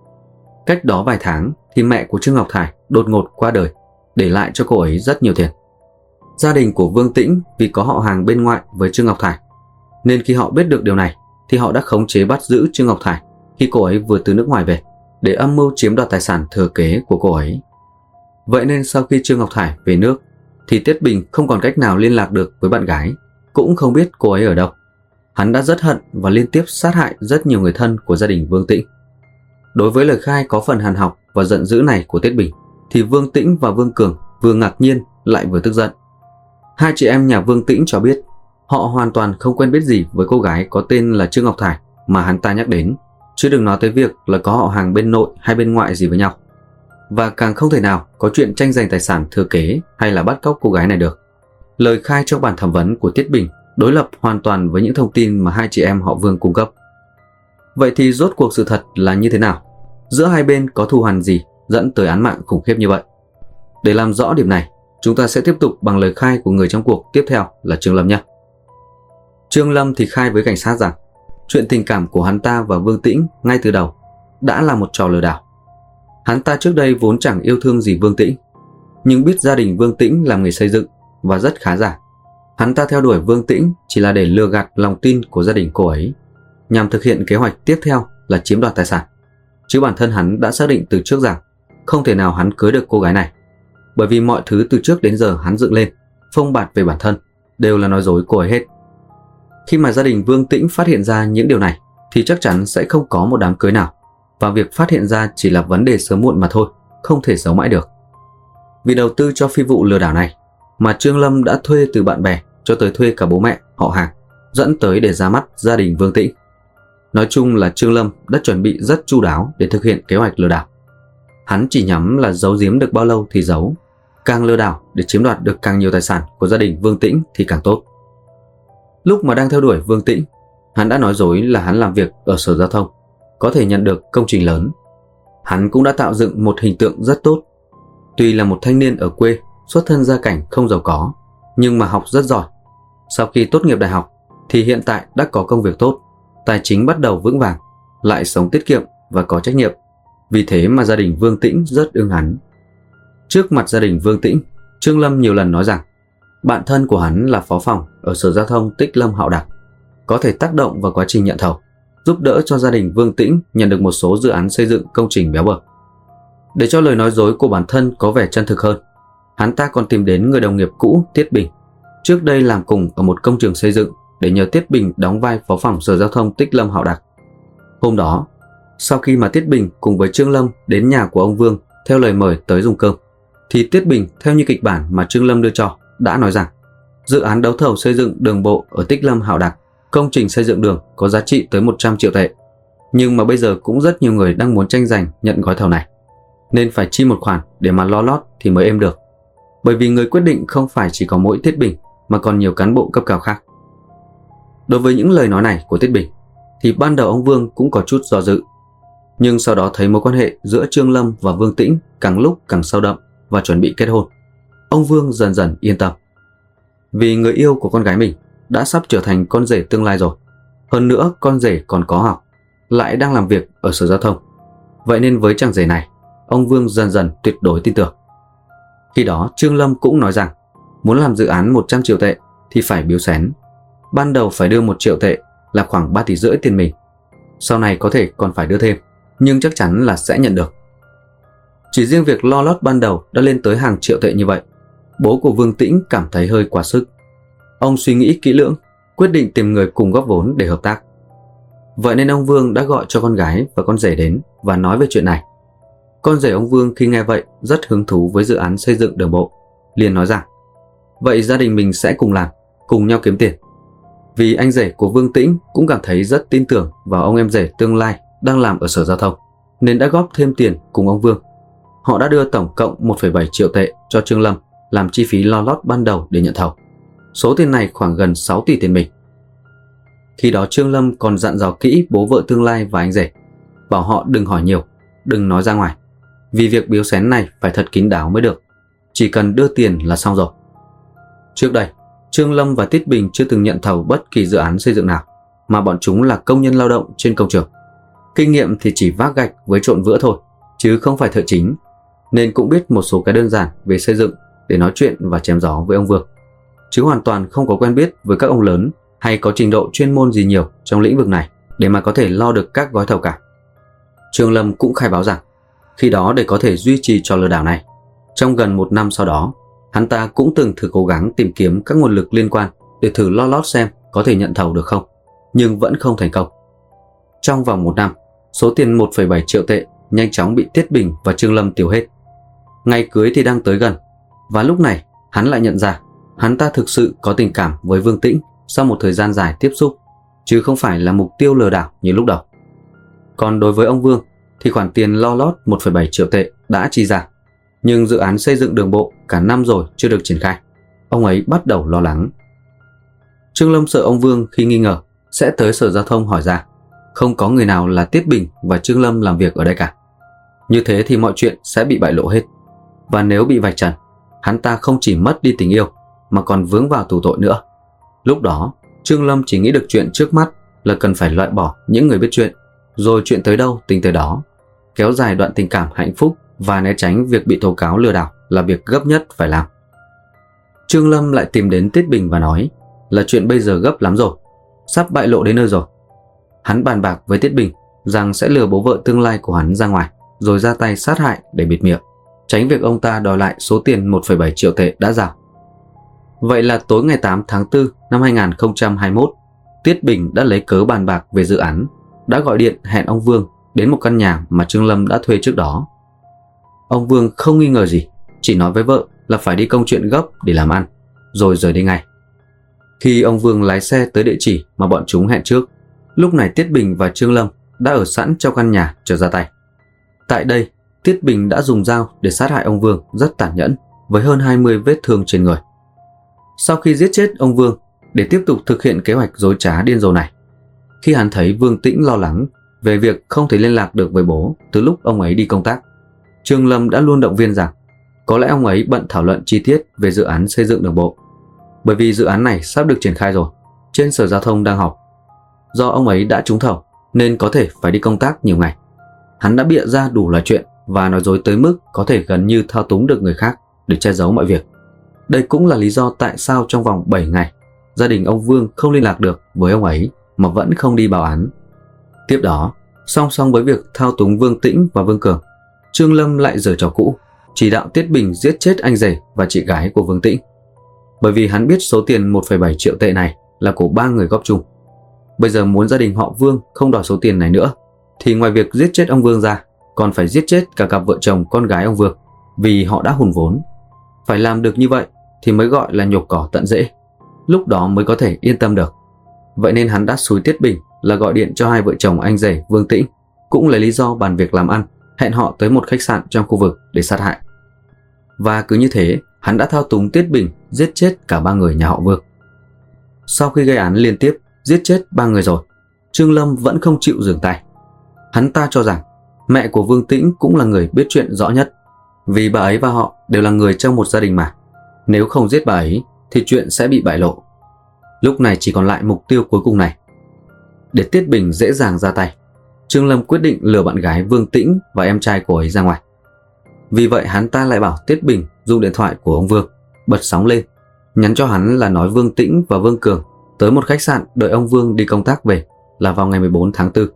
Cách đó vài tháng thì mẹ của Trương Ngọc Thải đột ngột qua đời, để lại cho cô ấy rất nhiều tiền. Gia đình của Vương Tĩnh vì có họ hàng bên ngoại với Trương Ngọc Thải, nên khi họ biết được điều này thì họ đã khống chế bắt giữ Trương Ngọc Thải khi cô ấy vừa từ nước ngoài về, để âm mưu chiếm đoạt tài sản thừa kế của cô ấy. Vậy nên sau khi Trương Ngọc Thải về nước thì Tiết Bình không còn cách nào liên lạc được với bạn gái, cũng không biết cô ấy ở đâu. Hắn đã rất hận và liên tiếp sát hại rất nhiều người thân của gia đình Vương Tĩnh. Đối với lời khai có phần hàn học và giận dữ này của Tiết Bình thì Vương Tĩnh và Vương Cường vừa ngạc nhiên lại vừa tức giận. Hai chị em nhà Vương Tĩnh cho biết họ hoàn toàn không quen biết gì với cô gái có tên là Trương Ngọc Thải mà hắn ta nhắc đến, chứ đừng nói tới việc là có họ hàng bên nội hay bên ngoại gì với nhau. Và càng không thể nào có chuyện tranh giành tài sản thừa kế hay là bắt cóc cô gái này được. Lời khai trong bản thẩm vấn của Tiết Bình đối lập hoàn toàn với những thông tin mà hai chị em họ Vương cung cấp. Vậy thì rốt cuộc sự thật là như thế nào? Giữa hai bên có thù hằn gì dẫn tới án mạng khủng khiếp như vậy? Để làm rõ điểm này, chúng ta sẽ tiếp tục bằng lời khai của người trong cuộc tiếp theo là Trương Lâm nhé. Trương Lâm thì khai với cảnh sát rằng chuyện tình cảm của hắn ta và Vương Tĩnh ngay từ đầu đã là một trò lừa đảo. Hắn ta trước đây vốn chẳng yêu thương gì Vương Tĩnh, nhưng biết gia đình Vương Tĩnh làm nghề xây dựng và rất khá giả. Hắn ta theo đuổi Vương Tĩnh chỉ là để lừa gạt lòng tin của gia đình cô ấy, nhằm thực hiện kế hoạch tiếp theo là chiếm đoạt tài sản. Chứ bản thân hắn đã xác định từ trước rằng không thể nào hắn cưới được cô gái này, bởi vì mọi thứ từ trước đến giờ hắn dựng lên, phông bạt về bản thân, đều là nói dối cô ấy hết. Khi mà gia đình Vương Tĩnh phát hiện ra những điều này thì chắc chắn sẽ không có một đám cưới nào, và việc phát hiện ra chỉ là vấn đề sớm muộn mà thôi, không thể giấu mãi được. Vì đầu tư cho phi vụ lừa đảo này mà Trương Lâm đã thuê từ bạn bè cho tới thuê cả bố mẹ, họ hàng, dẫn tới để ra mắt gia đình Vương Tĩnh. Nói chung là Trương Lâm đã chuẩn bị rất chu đáo để thực hiện kế hoạch lừa đảo. Hắn chỉ nhắm là giấu giếm được bao lâu thì giấu, càng lừa đảo để chiếm đoạt được càng nhiều tài sản của gia đình Vương Tĩnh thì càng tốt. Lúc mà đang theo đuổi Vương Tĩnh, hắn đã nói dối là hắn làm việc ở Sở Giao thông, có thể nhận được công trình lớn. Hắn cũng đã tạo dựng một hình tượng rất tốt. Tuy là một thanh niên ở quê, xuất thân gia cảnh không giàu có, nhưng mà học rất giỏi. Sau khi tốt nghiệp đại học thì hiện tại đã có công việc tốt, tài chính bắt đầu vững vàng, lại sống tiết kiệm và có trách nhiệm. Vì thế mà gia đình Vương Tĩnh rất ưng hắn. Trước mặt gia đình Vương Tĩnh, Trương Lâm nhiều lần nói rằng bạn thân của hắn là phó phòng ở Sở Giao thông Tích Lâm Hạo Đặc, có thể tác động vào quá trình nhận thầu, giúp đỡ cho gia đình Vương Tĩnh nhận được một số dự án xây dựng công trình béo bở. Để cho lời nói dối của bản thân có vẻ chân thực hơn, hắn ta còn tìm đến người đồng nghiệp cũ Tiết Bình, trước đây làm cùng ở một công trường xây dựng, để nhờ Tiết Bình đóng vai phó phòng Sở Giao thông Tích Lâm Hạo Đặc. Hôm đó, sau khi mà Tiết Bình cùng với Trương Lâm đến nhà của ông Vương theo lời mời tới dùng cơm, thì Tiết Bình theo như kịch bản mà Trương Lâm đưa cho đã nói rằng dự án đấu thầu xây dựng đường bộ ở Tích Lâm Hạo Đạc, công trình xây dựng đường có giá trị tới 100 triệu tệ. Nhưng mà bây giờ cũng rất nhiều người đang muốn tranh giành nhận gói thầu này, nên phải chi một khoản để mà lo lót thì mới êm được. Bởi vì người quyết định không phải chỉ có mỗi Tiết Bình mà còn nhiều cán bộ cấp cao khác. Đối với những lời nói này của Tiết Bình thì ban đầu ông Vương cũng có chút do dự. Nhưng sau đó thấy mối quan hệ giữa Trương Lâm và Vương Tĩnh càng lúc càng sâu đậm và chuẩn bị kết hôn, ông Vương dần dần yên tâm. Vì người yêu của con gái mình đã sắp trở thành con rể tương lai rồi. Hơn nữa con rể còn có học, lại đang làm việc ở Sở Giao thông. Vậy nên với chàng rể này, ông Vương dần dần tuyệt đối tin tưởng. Khi đó Trương Lâm cũng nói rằng muốn làm dự án 100 triệu tệ thì phải biếu xén. Ban đầu phải đưa 1 triệu tệ là khoảng 3,5 tỷ tiền mình. Sau này có thể còn phải đưa thêm, nhưng chắc chắn là sẽ nhận được. Chỉ riêng việc lo lót ban đầu đã lên tới hàng triệu tệ như vậy. Bố của Vương Tĩnh cảm thấy hơi quá sức. Ông suy nghĩ kỹ lưỡng, quyết định tìm người cùng góp vốn để hợp tác. Vậy nên ông Vương đã gọi cho con gái và con rể đến và nói về chuyện này. Con rể ông Vương khi nghe vậy rất hứng thú với dự án xây dựng đường bộ, liền nói rằng vậy gia đình mình sẽ cùng làm, cùng nhau kiếm tiền. Vì anh rể của Vương Tĩnh cũng cảm thấy rất tin tưởng vào ông em rể tương lai đang làm ở Sở Giao thông, nên đã góp thêm tiền cùng ông Vương. Họ đã đưa tổng cộng 1,7 triệu tệ cho Trương Lâm làm chi phí lo lót ban đầu để nhận thầu. Số tiền này khoảng gần 6 tỷ tiền mình. Khi đó Trương Lâm còn dặn dò kỹ bố vợ tương lai và anh rể, bảo họ đừng hỏi nhiều, đừng nói ra ngoài, vì việc biếu xén này phải thật kín đáo mới được, chỉ cần đưa tiền là xong rồi. Trước đây, Trương Lâm và Tiết Bình chưa từng nhận thầu bất kỳ dự án xây dựng nào, mà bọn chúng là công nhân lao động trên công trường. Kinh nghiệm thì chỉ vác gạch với trộn vữa thôi, chứ không phải thợ chính, nên cũng biết một số cái đơn giản về xây dựng để nói chuyện và chém gió với ông Vương, chứ hoàn toàn không có quen biết với các ông lớn hay có trình độ chuyên môn gì nhiều trong lĩnh vực này để mà có thể lo được các gói thầu cả. Trương Lâm cũng khai báo rằng khi đó để có thể duy trì trò lừa đảo này, trong gần 1 năm sau đó, hắn ta cũng từng thử cố gắng tìm kiếm các nguồn lực liên quan để thử lo lót xem có thể nhận thầu được không, nhưng vẫn không thành công. Trong vòng 1 năm, số tiền 1,7 triệu tệ nhanh chóng bị Tiết Bình và Trương Lâm tiêu hết. Ngày cưới thì đang tới gần, và lúc này hắn lại nhận ra hắn ta thực sự có tình cảm với Vương Tĩnh sau một thời gian dài tiếp xúc, chứ không phải là mục tiêu lừa đảo như lúc đầu. Còn đối với ông Vương thì khoản tiền lo lót 1,7 triệu tệ đã chi ra, nhưng dự án xây dựng đường bộ cả năm rồi chưa được triển khai. Ông ấy bắt đầu lo lắng. Trương Lâm sợ ông Vương khi nghi ngờ sẽ tới Sở Giao thông hỏi ra, không có người nào là Tiết Bình và Trương Lâm làm việc ở đây cả. Như thế thì mọi chuyện sẽ bị bại lộ hết. Và nếu bị vạch trần, hắn ta không chỉ mất đi tình yêu mà còn vướng vào tù tội nữa. Lúc đó, Trương Lâm chỉ nghĩ được chuyện trước mắt là cần phải loại bỏ những người biết chuyện, rồi chuyện tới đâu tính tới đó. Kéo dài đoạn tình cảm hạnh phúc và né tránh việc bị tố cáo lừa đảo là việc gấp nhất phải làm. Trương Lâm lại tìm đến Tiết Bình và nói là chuyện bây giờ gấp lắm rồi, sắp bại lộ đến nơi rồi. Hắn bàn bạc với Tiết Bình rằng sẽ lừa bố vợ tương lai của hắn ra ngoài, rồi ra tay sát hại để bịt miệng, tránh việc ông ta đòi lại số tiền 1,7 triệu tệ đã giao. Vậy là tối ngày 8 tháng 4 năm 2021, Tiết Bình đã lấy cớ bàn bạc về dự án, đã gọi điện hẹn ông Vương đến một căn nhà mà Trương Lâm đã thuê trước đó. Ông Vương không nghi ngờ gì, chỉ nói với vợ là phải đi công chuyện gấp để làm ăn, rồi rời đi ngay. Khi ông Vương lái xe tới địa chỉ mà bọn chúng hẹn trước, lúc này Tiết Bình và Trương Lâm đã ở sẵn trong căn nhà chờ ra tay. Tại đây, Tiết Bình đã dùng dao để sát hại ông Vương rất tàn nhẫn, với hơn 20 vết thương trên người. Sau khi giết chết ông Vương, để tiếp tục thực hiện kế hoạch dối trá điên rồ này, khi hắn thấy Vương Tĩnh lo lắng về việc không thể liên lạc được với bố từ lúc ông ấy đi công tác, Trương Lâm đã luôn động viên rằng có lẽ ông ấy bận thảo luận chi tiết về dự án xây dựng đường bộ, bởi vì dự án này sắp được triển khai rồi, trên Sở Giao thông đang họp. Do ông ấy đã trúng thầu nên có thể phải đi công tác nhiều ngày. Hắn đã bịa ra đủ loại chuyện và nói dối tới mức có thể gần như thao túng được người khác để che giấu mọi việc. Đây cũng là lý do tại sao trong vòng 7 ngày, gia đình ông Vương không liên lạc được với ông ấy mà vẫn không đi báo án. Tiếp đó, song song với việc thao túng Vương Tĩnh và Vương Cường, Trương Lâm lại giở trò cũ, chỉ đạo Tiết Bình giết chết anh rể và chị gái của Vương Tĩnh. Bởi vì hắn biết số tiền 1,7 triệu tệ này là của 3 người góp chung. Bây giờ muốn gia đình họ Vương không đòi số tiền này nữa, thì ngoài việc giết chết ông Vương ra, còn phải giết chết cả cặp vợ chồng con gái ông Vương. vì họ đã hùn vốn. Phải làm được như vậy thì mới gọi là nhổ cỏ tận rễ, lúc đó mới có thể yên tâm được. Vậy nên hắn đã xúi Tiết Bình là gọi điện cho hai vợ chồng anh rể Vương Tĩnh, cũng lấy lý do bàn việc làm ăn, hẹn họ tới một khách sạn trong khu vực để sát hại. Và cứ như thế, hắn đã thao túng Tiết Bình giết chết cả 3 người nhà họ Vương. Sau khi gây án liên tiếp giết chết 3 người rồi, Trương Lâm vẫn không chịu dừng tay. Hắn ta cho rằng mẹ của Vương Tĩnh cũng là người biết chuyện rõ nhất, vì bà ấy và họ đều là người trong một gia đình mà. Nếu không giết bà ấy thì chuyện sẽ bị bại lộ. Lúc này chỉ còn lại mục tiêu cuối cùng này. Để Tiết Bình dễ dàng ra tay, Trương Lâm quyết định lừa bạn gái Vương Tĩnh và em trai cô ấy ra ngoài. Vì vậy hắn ta lại bảo Tiết Bình dùng điện thoại của ông Vương, bật sóng lên, nhắn cho hắn là nói Vương Tĩnh và Vương Cường tới một khách sạn đợi ông Vương đi công tác về là vào ngày 14 tháng 4.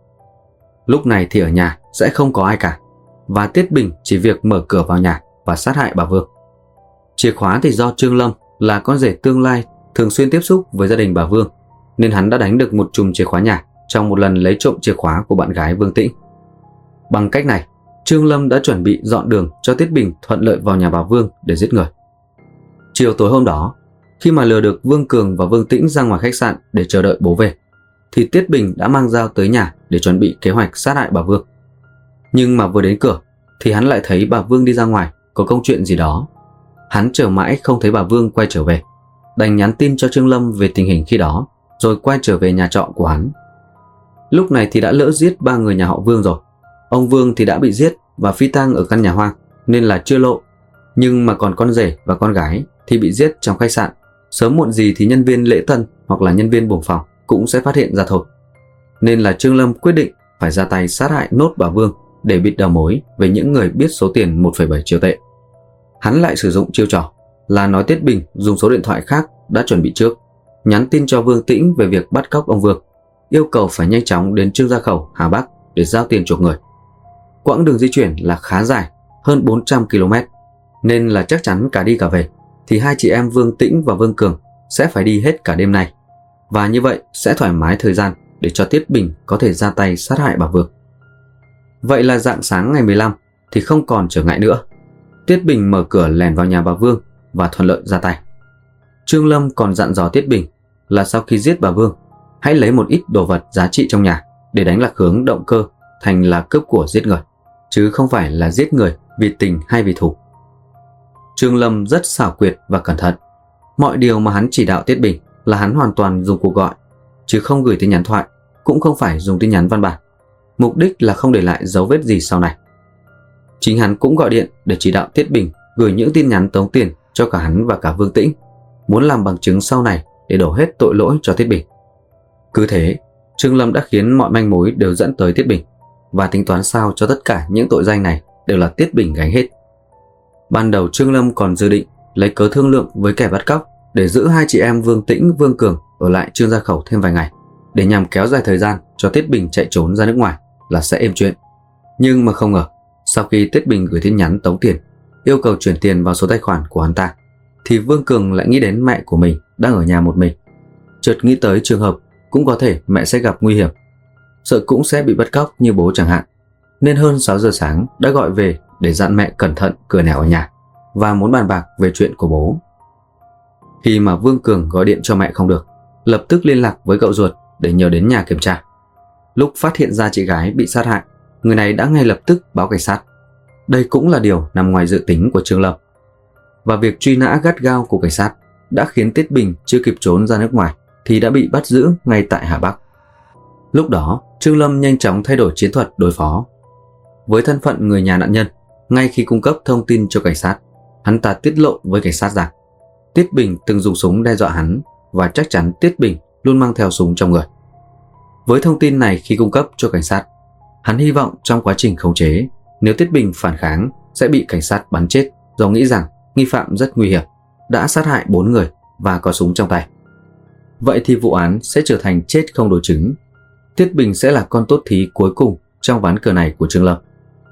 Lúc này thì ở nhà sẽ không có ai cả, và Tiết Bình chỉ việc mở cửa vào nhà và sát hại bà Vương. Chìa khóa thì do Trương Lâm là con rể tương lai thường xuyên tiếp xúc với gia đình bà Vương, nên hắn đã đánh được một chùm chìa khóa nhà trong một lần lấy trộm chìa khóa của bạn gái Vương Tĩnh. Bằng cách này, Trương Lâm đã chuẩn bị dọn đường cho Tiết Bình thuận lợi vào nhà bà Vương để giết người. Chiều tối hôm đó, khi mà lừa được Vương Cường và Vương Tĩnh ra ngoài khách sạn để chờ đợi bố về, thì Tiết Bình đã mang dao tới nhà để chuẩn bị kế hoạch sát hại bà Vương. Nhưng mà vừa đến cửa thì hắn lại thấy bà Vương đi ra ngoài có công chuyện gì đó. Hắn chờ mãi không thấy bà Vương quay trở về, đành nhắn tin cho Trương Lâm về tình hình khi đó, rồi quay trở về nhà trọ của hắn. Lúc này thì đã lỡ giết 3 người nhà họ Vương rồi. Ông Vương thì đã bị giết và phi tang ở căn nhà hoang nên là chưa lộ, nhưng mà còn con rể và con gái thì bị giết trong khách sạn. Sớm muộn gì thì nhân viên lễ tân hoặc là nhân viên buồng phòng cũng sẽ phát hiện ra thôi. Nên là Trương Lâm quyết định phải ra tay sát hại nốt bà Vương để bịt đầu mối về những người biết số tiền 1,7 triệu tệ. Hắn lại sử dụng chiêu trò là nói Tiết Bình dùng số điện thoại khác đã chuẩn bị trước, nhắn tin cho Vương Tĩnh về việc bắt cóc ông Vương, yêu cầu phải nhanh chóng đến Trương Gia Khẩu, Hà Bắc để giao tiền chuộc người. Quãng đường di chuyển là khá dài, hơn 400 km, nên là chắc chắn cả đi cả về thì hai chị em Vương Tĩnh và Vương Cường sẽ phải đi hết cả đêm nay, và như vậy sẽ thoải mái thời gian để cho Tiết Bình có thể ra tay sát hại bà Vương. Vậy là rạng sáng ngày 15 thì không còn trở ngại nữa. Tiết Bình mở cửa lèn vào nhà bà Vương và thuận lợi ra tay. Trương Lâm còn dặn dò Tiết Bình là sau khi giết bà Vương, hãy lấy một ít đồ vật giá trị trong nhà để đánh lạc hướng động cơ thành là cướp của giết người, chứ không phải là giết người vì tình hay vì thù. Trương Lâm rất xảo quyệt và cẩn thận. Mọi điều mà hắn chỉ đạo Tiết Bình là hắn hoàn toàn dùng cuộc gọi, chứ không gửi tin nhắn thoại, cũng không phải dùng tin nhắn văn bản. Mục đích là không để lại dấu vết gì sau này. Chính hắn cũng gọi điện để chỉ đạo Tiết Bình gửi những tin nhắn tống tiền cho cả hắn và cả Vương Tĩnh, muốn làm bằng chứng sau này để đổ hết tội lỗi cho Tiết Bình. Cứ thế, Trương Lâm đã khiến mọi manh mối đều dẫn tới Tiết Bình, và tính toán sao cho tất cả những tội danh này đều là Tiết Bình gánh hết. Ban đầu Trương Lâm còn dự định lấy cớ thương lượng với kẻ bắt cóc để giữ hai chị em Vương Tĩnh, Vương Cường ở lại Trương Gia Khẩu thêm vài ngày, để nhằm kéo dài thời gian cho Tiết Bình chạy trốn ra nước ngoài là sẽ êm chuyện. Nhưng mà không ngờ, sau khi Tiết Bình gửi tin nhắn tống tiền, yêu cầu chuyển tiền vào số tài khoản của hắn ta, thì Vương Cường lại nghĩ đến mẹ của mình đang ở nhà một mình. Chợt nghĩ tới trường hợp cũng có thể mẹ sẽ gặp nguy hiểm, sợ cũng sẽ bị bắt cóc như bố chẳng hạn, nên hơn 6 giờ sáng đã gọi về để dặn mẹ cẩn thận cửa nẻo ở nhà và muốn bàn bạc về chuyện của bố. Khi mà Vương Cường gọi điện cho mẹ không được, lập tức liên lạc với cậu ruột để nhờ đến nhà kiểm tra. Lúc phát hiện ra chị gái bị sát hại, người này đã ngay lập tức báo cảnh sát. Đây cũng là điều nằm ngoài dự tính của Trương Lâm. Và việc truy nã gắt gao của cảnh sát đã khiến Tiết Bình chưa kịp trốn ra nước ngoài thì đã bị bắt giữ ngay tại Hà Bắc. Lúc đó, Trương Lâm nhanh chóng thay đổi chiến thuật đối phó. Với thân phận người nhà nạn nhân, ngay khi cung cấp thông tin cho cảnh sát, hắn ta tiết lộ với cảnh sát rằng Tiết Bình từng dùng súng đe dọa hắn, và chắc chắn Tiết Bình luôn mang theo súng trong người. Với thông tin này khi cung cấp cho cảnh sát, hắn hy vọng trong quá trình khống chế, nếu Tiết Bình phản kháng sẽ bị cảnh sát bắn chết, do nghĩ rằng nghi phạm rất nguy hiểm, đã sát hại 4 người và có súng trong tay. Vậy thì vụ án sẽ trở thành chết không đối chứng. Tiết Bình sẽ là con tốt thí cuối cùng trong ván cờ này của Trương Lâm.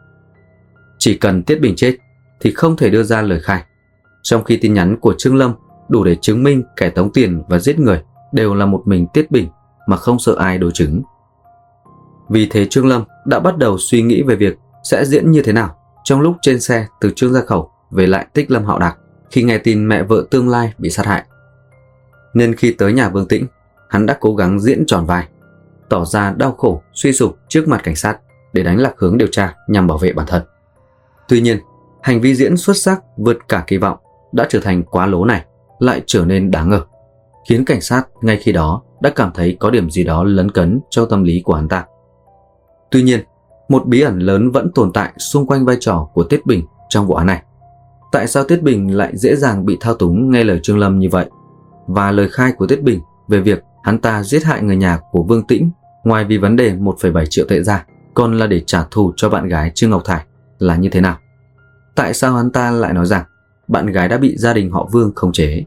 Chỉ cần Tiết Bình chết thì không thể đưa ra lời khai, trong khi tin nhắn của Trương Lâm đủ để chứng minh kẻ tống tiền và giết người đều là một mình Tiết Bình mà không sợ ai đối chứng. Vì thế Trương Lâm đã bắt đầu suy nghĩ về việc sẽ diễn như thế nào trong lúc trên xe từ Trương Gia Khẩu về lại Tích Lâm Hạo Đạc khi nghe tin mẹ vợ tương lai bị sát hại. Nên khi tới nhà Vương Tĩnh, hắn đã cố gắng diễn tròn vai, tỏ ra đau khổ, suy sụp trước mặt cảnh sát để đánh lạc hướng điều tra nhằm bảo vệ bản thân. Tuy nhiên, hành vi diễn xuất sắc vượt cả kỳ vọng đã trở thành quá lố này lại trở nên đáng ngờ, khiến cảnh sát ngay khi đó đã cảm thấy có điểm gì đó lấn cấn trong tâm lý của hắn ta. Tuy nhiên, một bí ẩn lớn vẫn tồn tại xung quanh vai trò của Tiết Bình trong vụ án này. Tại sao Tiết Bình lại dễ dàng bị thao túng nghe lời Trương Lâm như vậy? Và lời khai của Tiết Bình về việc hắn ta giết hại người nhà của Vương Tĩnh ngoài vì vấn đề 1,7 triệu tệ ra còn là để trả thù cho bạn gái Trương Ngọc Thải là như thế nào? Tại sao hắn ta lại nói rằng bạn gái đã bị gia đình họ Vương khống chế?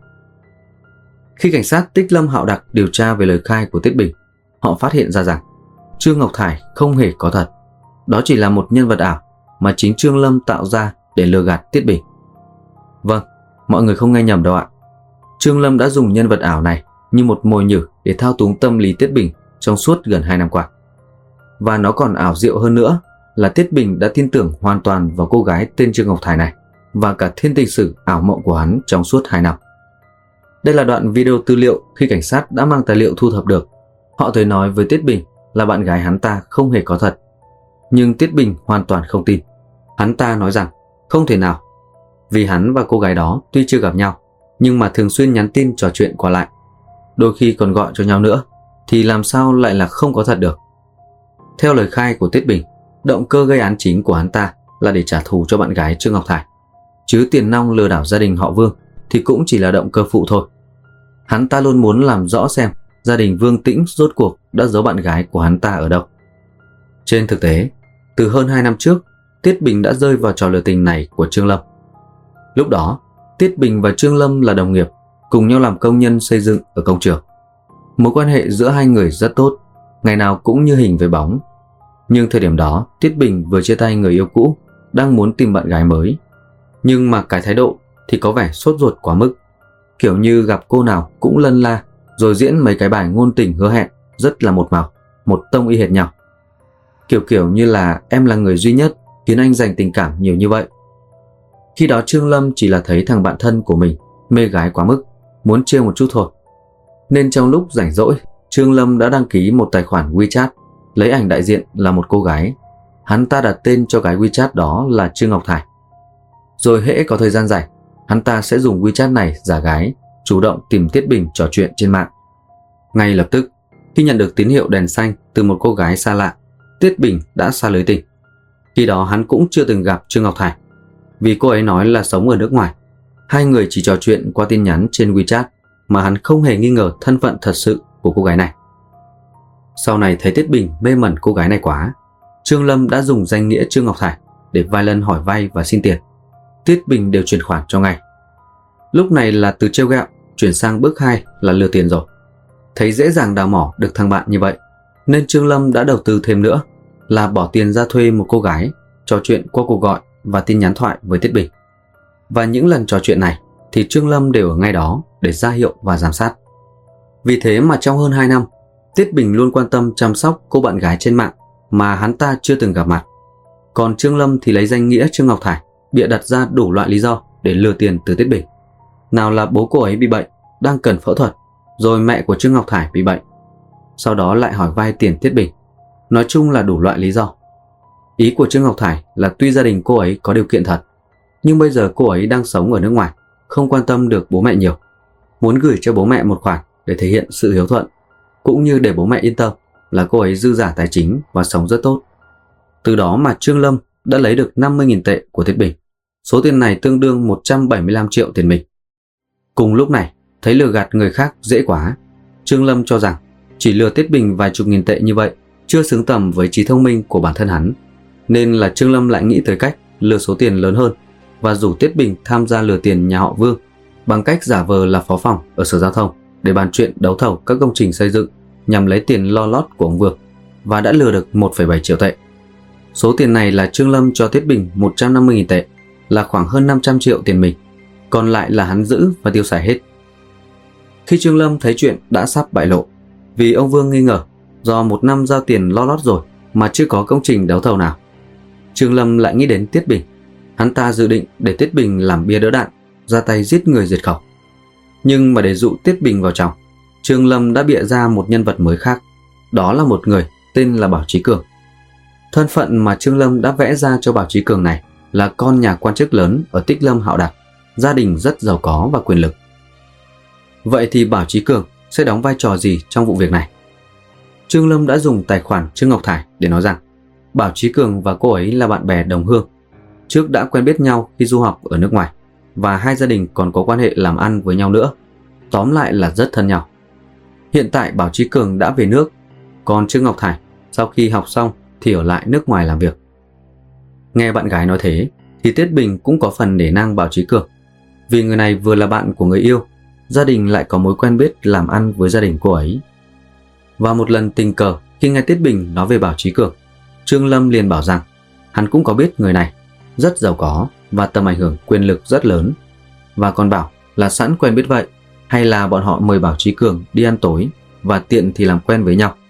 Khi cảnh sát Tích Lâm Hạo Đạc điều tra về lời khai của Tiết Bình, họ phát hiện ra rằng Trương Ngọc Thải không hề có thật. Đó chỉ là một nhân vật ảo mà chính Trương Lâm tạo ra để lừa gạt Tiết Bình. Vâng, mọi người không nghe nhầm đâu ạ. Trương Lâm đã dùng nhân vật ảo này như một mồi nhử để thao túng tâm lý Tiết Bình trong suốt gần 2 năm qua. Và nó còn ảo diệu hơn nữa là Tiết Bình đã tin tưởng hoàn toàn vào cô gái tên Trương Ngọc Thải này và cả thiên tình sử ảo mộng của hắn trong suốt 2 năm. Đây là đoạn video tư liệu khi cảnh sát đã mang tài liệu thu thập được. Họ tới nói với Tiết Bình là bạn gái hắn ta không hề có thật. Nhưng Tiết Bình hoàn toàn không tin. Hắn ta nói rằng không thể nào, vì hắn và cô gái đó tuy chưa gặp nhau nhưng mà thường xuyên nhắn tin trò chuyện qua lại, đôi khi còn gọi cho nhau nữa, thì làm sao lại là không có thật được. Theo lời khai của Tiết Bình, động cơ gây án chính của hắn ta là để trả thù cho bạn gái Trương Ngọc Thải, chứ tiền nong lừa đảo gia đình họ Vương thì cũng chỉ là động cơ phụ thôi. Hắn ta luôn muốn làm rõ xem gia đình Vương Tĩnh rốt cuộc đã giấu bạn gái của hắn ta ở đâu. Trên thực tế, từ hơn 2 năm trước, Tiết Bình đã rơi vào trò lừa tình này của Trương Lâm. Lúc đó, Tiết Bình và Trương Lâm là đồng nghiệp, cùng nhau làm công nhân xây dựng ở công trường. Mối quan hệ giữa hai người rất tốt, ngày nào cũng như hình với bóng. Nhưng thời điểm đó, Tiết Bình vừa chia tay người yêu cũ, đang muốn tìm bạn gái mới. Nhưng mà cái thái độ thì có vẻ sốt ruột quá mức, kiểu như gặp cô nào cũng lân la, rồi diễn mấy cái bài ngôn tình hứa hẹn rất là một màu, một tông y hệt nhau. Kiểu như là em là người duy nhất khiến anh dành tình cảm nhiều như vậy. Khi đó Trương Lâm chỉ là thấy thằng bạn thân của mình mê gái quá mức, muốn trêu một chút thôi. Nên trong lúc rảnh rỗi, Trương Lâm đã đăng ký một tài khoản WeChat, lấy ảnh đại diện là một cô gái. Hắn ta đặt tên cho cái WeChat đó là Trương Ngọc Thải. Rồi hễ có thời gian rảnh, hắn ta sẽ dùng WeChat này giả gái, chủ động tìm Tiết Bình trò chuyện trên mạng. Ngay lập tức, khi nhận được tín hiệu đèn xanh từ một cô gái xa lạ, Tiết Bình đã xa lưới tình. Khi đó hắn cũng chưa từng gặp Trương Ngọc Thải, vì cô ấy nói là sống ở nước ngoài. Hai người chỉ trò chuyện qua tin nhắn trên WeChat mà hắn không hề nghi ngờ thân phận thật sự của cô gái này. Sau này thấy Tiết Bình mê mẩn cô gái này quá, Trương Lâm đã dùng danh nghĩa Trương Ngọc Thải để vài lần hỏi vay và xin tiền. Tiết Bình đều chuyển khoản cho ngay. Lúc này là từ trêu ghẹo chuyển sang bước 2 là lừa tiền rồi. Thấy dễ dàng đào mỏ được thằng bạn như vậy, nên Trương Lâm đã đầu tư thêm nữa là bỏ tiền ra thuê một cô gái trò chuyện qua cuộc gọi và tin nhắn thoại với Tiết Bình. Và những lần trò chuyện này thì Trương Lâm đều ở ngay đó để ra hiệu và giám sát. Vì thế mà trong hơn 2 năm, Tiết Bình luôn quan tâm chăm sóc cô bạn gái trên mạng mà hắn ta chưa từng gặp mặt. Còn Trương Lâm thì lấy danh nghĩa Trương Ngọc Thải bịa đặt ra đủ loại lý do để lừa tiền từ Tiết Bình. Nào là bố cô ấy bị bệnh, đang cần phẫu thuật, rồi mẹ của Trương Ngọc Thải bị bệnh. Sau đó lại hỏi vay tiền Tiết Bình. Nói chung là đủ loại lý do. Ý của Trương Ngọc Thải là tuy gia đình cô ấy có điều kiện thật, nhưng bây giờ cô ấy đang sống ở nước ngoài, không quan tâm được bố mẹ nhiều. Muốn gửi cho bố mẹ một khoản để thể hiện sự hiếu thuận, cũng như để bố mẹ yên tâm là cô ấy dư giả tài chính và sống rất tốt. Từ đó mà Trương Lâm đã lấy được 50.000 tệ của Tiết Bình. Số tiền này tương đương 175 triệu tiền mình. Cùng lúc này, thấy lừa gạt người khác dễ quá, Trương Lâm cho rằng chỉ lừa Tiết Bình vài chục nghìn tệ như vậy chưa xứng tầm với trí thông minh của bản thân hắn. Nên là Trương Lâm lại nghĩ tới cách lừa số tiền lớn hơn và rủ Tiết Bình tham gia lừa tiền nhà họ Vương bằng cách giả vờ là phó phòng ở Sở Giao thông để bàn chuyện đấu thầu các công trình xây dựng nhằm lấy tiền lo lót của ông Vương, và đã lừa được 1,7 triệu tệ. Số tiền này là Trương Lâm cho Tiết Bình 150.000 tệ, là khoảng hơn 500 triệu tiền mình, còn lại là hắn giữ và tiêu xài hết. Khi Trương Lâm thấy chuyện đã sắp bại lộ, vì ông Vương nghi ngờ do 1 năm giao tiền lo lót rồi mà chưa có công trình đấu thầu nào, Trương Lâm lại nghĩ đến Tiết Bình. Hắn ta dự định để Tiết Bình làm bia đỡ đạn, ra tay giết người diệt khẩu. Nhưng mà để dụ Tiết Bình vào trong, Trương Lâm đã bịa ra một nhân vật mới khác. Đó là một người tên là Bảo Chí Cường. Thân phận mà Trương Lâm đã vẽ ra cho Bảo Chí Cường này là con nhà quan chức lớn ở Tích Lâm Hạo Đạc, gia đình rất giàu có và quyền lực. Vậy thì Bảo Chí Cường sẽ đóng vai trò gì trong vụ việc này? Trương Lâm đã dùng tài khoản Trương Ngọc Thải để nói rằng Bảo Chí Cường và cô ấy là bạn bè đồng hương, trước đã quen biết nhau khi du học ở nước ngoài, và hai gia đình còn có quan hệ làm ăn với nhau nữa. Tóm lại là rất thân nhau. Hiện tại Bảo Chí Cường đã về nước, còn Trương Ngọc Thải sau khi học xong thì ở lại nước ngoài làm việc. Nghe bạn gái nói thế thì Tiết Bình cũng có phần nể nang Bảo Chí Cường, vì người này vừa là bạn của người yêu, gia đình lại có mối quen biết làm ăn với gia đình cô ấy. Và một lần tình cờ khi nghe Tiết Bình nói về Bảo Chí Cường, Trương Lâm liền bảo rằng hắn cũng có biết người này rất giàu có và tầm ảnh hưởng quyền lực rất lớn, và còn bảo là sẵn quen biết vậy, hay là bọn họ mời Bảo Chí Cường đi ăn tối và tiện thì làm quen với nhau.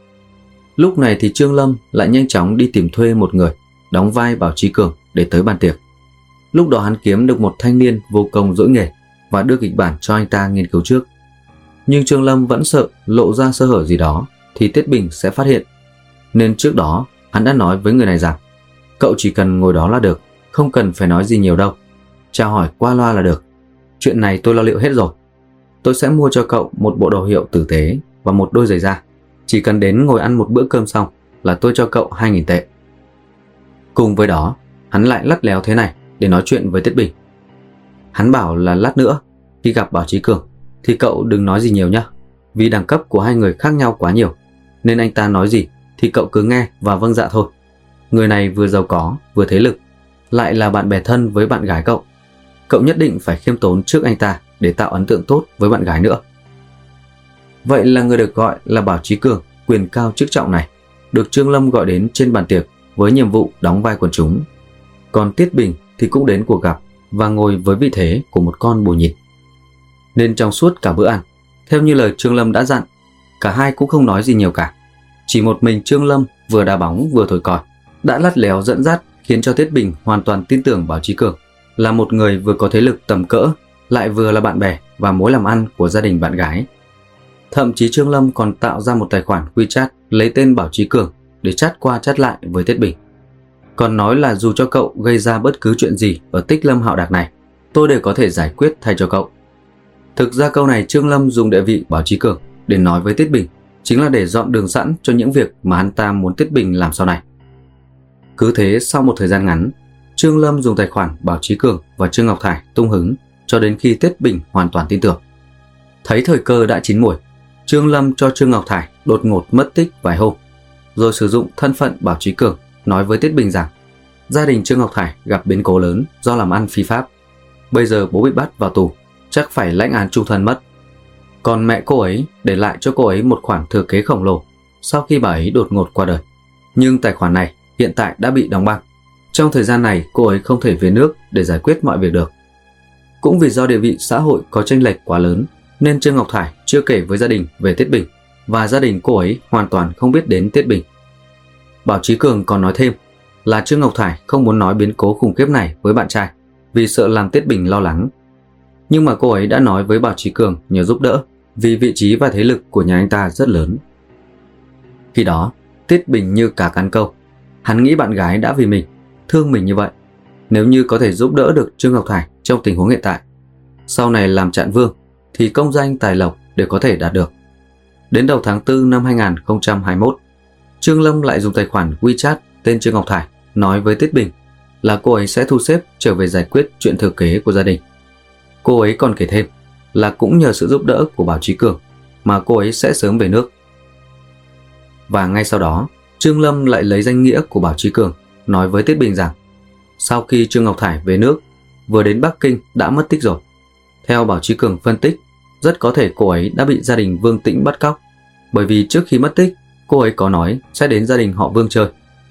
Lúc này thì Trương Lâm lại nhanh chóng đi tìm thuê một người đóng vai Bảo Chí Cường để tới bàn tiệc. Lúc đó hắn kiếm được một thanh niên vô công dỗi nghề và đưa kịch bản cho anh ta nghiên cứu trước. Nhưng Trương Lâm vẫn sợ lộ ra sơ hở gì đó thì Tiết Bình sẽ phát hiện, nên trước đó hắn đã nói với người này rằng cậu chỉ cần ngồi đó là được, không cần phải nói gì nhiều đâu, chào hỏi qua loa là được. Chuyện này tôi lo liệu hết rồi. Tôi sẽ mua cho cậu một bộ đồ hiệu tử tế và một đôi giày da. Chỉ cần đến ngồi ăn một bữa cơm xong là tôi cho cậu 2.000 tệ. Cùng với đó, hắn lại lắt léo thế này để nói chuyện với Tiết Bình. Hắn bảo là lát nữa khi gặp Bảo Chí Cường thì cậu đừng nói gì nhiều nhé, vì đẳng cấp của hai người khác nhau quá nhiều, nên anh ta nói gì thì cậu cứ nghe và vâng dạ thôi. Người này vừa giàu có vừa thế lực, lại là bạn bè thân với bạn gái cậu. Cậu nhất định phải khiêm tốn trước anh ta để tạo ấn tượng tốt với bạn gái nữa. Vậy là người được gọi là Bảo Chí Cường, quyền cao chức trọng này, được Trương Lâm gọi đến trên bàn tiệc với nhiệm vụ đóng vai quần chúng. Còn Tiết Bình thì cũng đến cuộc gặp và ngồi với vị thế của một con bồ nhịt. Nên trong suốt cả bữa ăn, theo như lời Trương Lâm đã dặn, cả hai cũng không nói gì nhiều cả. Chỉ một mình Trương Lâm vừa đá bóng vừa thổi còi đã lắt léo dẫn dắt, khiến cho Tiết Bình hoàn toàn tin tưởng Bảo Chí Cường là một người vừa có thế lực tầm cỡ, lại vừa là bạn bè và mối làm ăn của gia đình bạn gái. Thậm chí Trương Lâm còn tạo ra một tài khoản WeChat lấy tên Bảo Chí Cường để chat qua chat lại với Tiết Bình. Còn nói là dù cho cậu gây ra bất cứ chuyện gì ở Tích Lâm Hạo Đạc này, tôi đều có thể giải quyết thay cho cậu. Thực ra câu này Trương Lâm dùng địa vị Bảo Chí Cường để nói với Tiết Bình chính là để dọn đường sẵn cho những việc mà hắn ta muốn Tiết Bình làm sau này. Cứ thế sau một thời gian ngắn, Trương Lâm dùng tài khoản Bảo Chí Cường và Trương Ngọc Thải tung hứng cho đến khi Tiết Bình hoàn toàn tin tưởng. Thấy thời cơ đã chín muồi, Trương Lâm cho Trương Ngọc Thải đột ngột mất tích vài hôm, rồi sử dụng thân phận Bảo Chí Cường nói với Tiết Bình rằng gia đình Trương Ngọc Thải gặp biến cố lớn do làm ăn phi pháp. Bây giờ bố bị bắt vào tù, chắc phải lãnh án chung thân mất. Còn mẹ cô ấy để lại cho cô ấy một khoản thừa kế khổng lồ sau khi bà ấy đột ngột qua đời. Nhưng tài khoản này hiện tại đã bị đóng băng. Trong thời gian này cô ấy không thể về nước để giải quyết mọi việc được. Cũng vì do địa vị xã hội có chênh lệch quá lớn, nên Trương Ngọc Thải chưa kể với gia đình về Tiết Bình, và gia đình cô ấy hoàn toàn không biết đến Tiết Bình. Bảo Chí Cường còn nói thêm là Trương Ngọc Thải không muốn nói biến cố khủng khiếp này với bạn trai vì sợ làm Tiết Bình lo lắng. Nhưng mà cô ấy đã nói với Bảo Chí Cường nhờ giúp đỡ, vì vị trí và thế lực của nhà anh ta rất lớn. Khi đó, Tiết Bình như cá cắn câu. Hắn nghĩ bạn gái đã vì mình, thương mình như vậy. Nếu như có thể giúp đỡ được Trương Ngọc Thải trong tình huống hiện tại, sau này làm trạng vương thì công danh tài lộc đều có thể đạt được. Đến đầu tháng 4 năm 2021, Trương Lâm lại dùng tài khoản WeChat tên Trương Ngọc Thải nói với Tiết Bình là cô ấy sẽ thu xếp trở về giải quyết chuyện thừa kế của gia đình. Cô ấy còn kể thêm là cũng nhờ sự giúp đỡ của Bảo Chí Cường mà cô ấy sẽ sớm về nước. Và ngay sau đó, Trương Lâm lại lấy danh nghĩa của Bảo Chí Cường nói với Tiết Bình rằng sau khi Trương Ngọc Thải về nước, vừa đến Bắc Kinh đã mất tích rồi. Theo Bảo Chí Cường phân tích, rất có thể cô ấy đã bị gia đình Vương Tĩnh bắt cóc, bởi vì trước khi mất tích, cô ấy có nói sẽ đến gia đình họ Vương chơi.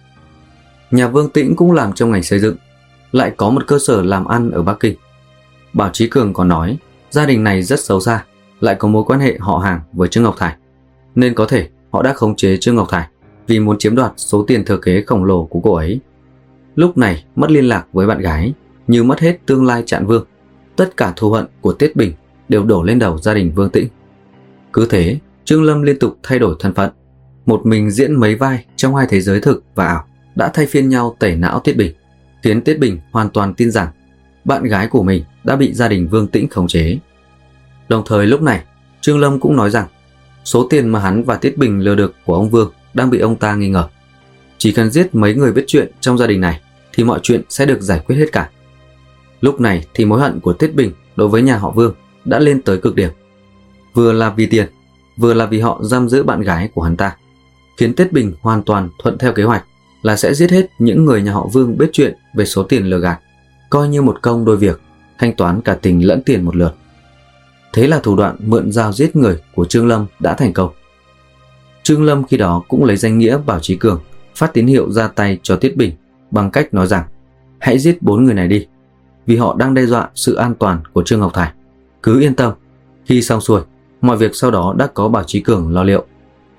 Nhà Vương Tĩnh cũng làm trong ngành xây dựng, lại có một cơ sở làm ăn ở Bắc Kinh. Bảo Chí Cường còn nói gia đình này rất xấu xa, lại có mối quan hệ họ hàng với Trương Ngọc Thải, nên có thể họ đã khống chế Trương Ngọc Thải vì muốn chiếm đoạt số tiền thừa kế khổng lồ của cô ấy. lúc này mất liên lạc với bạn gái như mất hết tương lai Trạng Vương. Tất cả thù hận của Tiết Bình đều đổ lên đầu gia đình Vương Tĩnh. Cứ thế, Trương Lâm liên tục thay đổi thân phận, một mình diễn mấy vai trong hai thế giới thực và ảo, đã thay phiên nhau tẩy não Tiết Bình, khiến Tiết Bình hoàn toàn tin rằng bạn gái của mình đã bị gia đình Vương Tĩnh khống chế. Đồng thời lúc này, Trương Lâm cũng nói rằng số tiền mà hắn và Tiết Bình lừa được của ông Vương đang bị ông ta nghi ngờ. Chỉ cần giết mấy người biết chuyện trong gia đình này thì mọi chuyện sẽ được giải quyết hết cả. Lúc này thì mối hận của Tiết Bình đối với nhà họ Vương đã lên tới cực điểm. Vừa là vì tiền, vừa là vì họ giam giữ bạn gái của hắn ta, khiến Tiết Bình hoàn toàn thuận theo kế hoạch là sẽ giết hết những người nhà họ Vương biết chuyện về số tiền lừa gạt, coi như một công đôi việc, thanh toán cả tình lẫn tiền một lượt. Thế là thủ đoạn mượn dao giết người của Trương Lâm đã thành công. Trương Lâm khi đó cũng lấy danh nghĩa Bảo Chí Cường phát tín hiệu ra tay cho Tiết Bình bằng cách nói rằng hãy giết 4 người này đi, vì họ đang đe dọa sự an toàn của Trương Ngọc Thải. Cứ yên tâm, khi xong xuôi, mọi việc sau đó đã có Bảo Chí Cường lo liệu.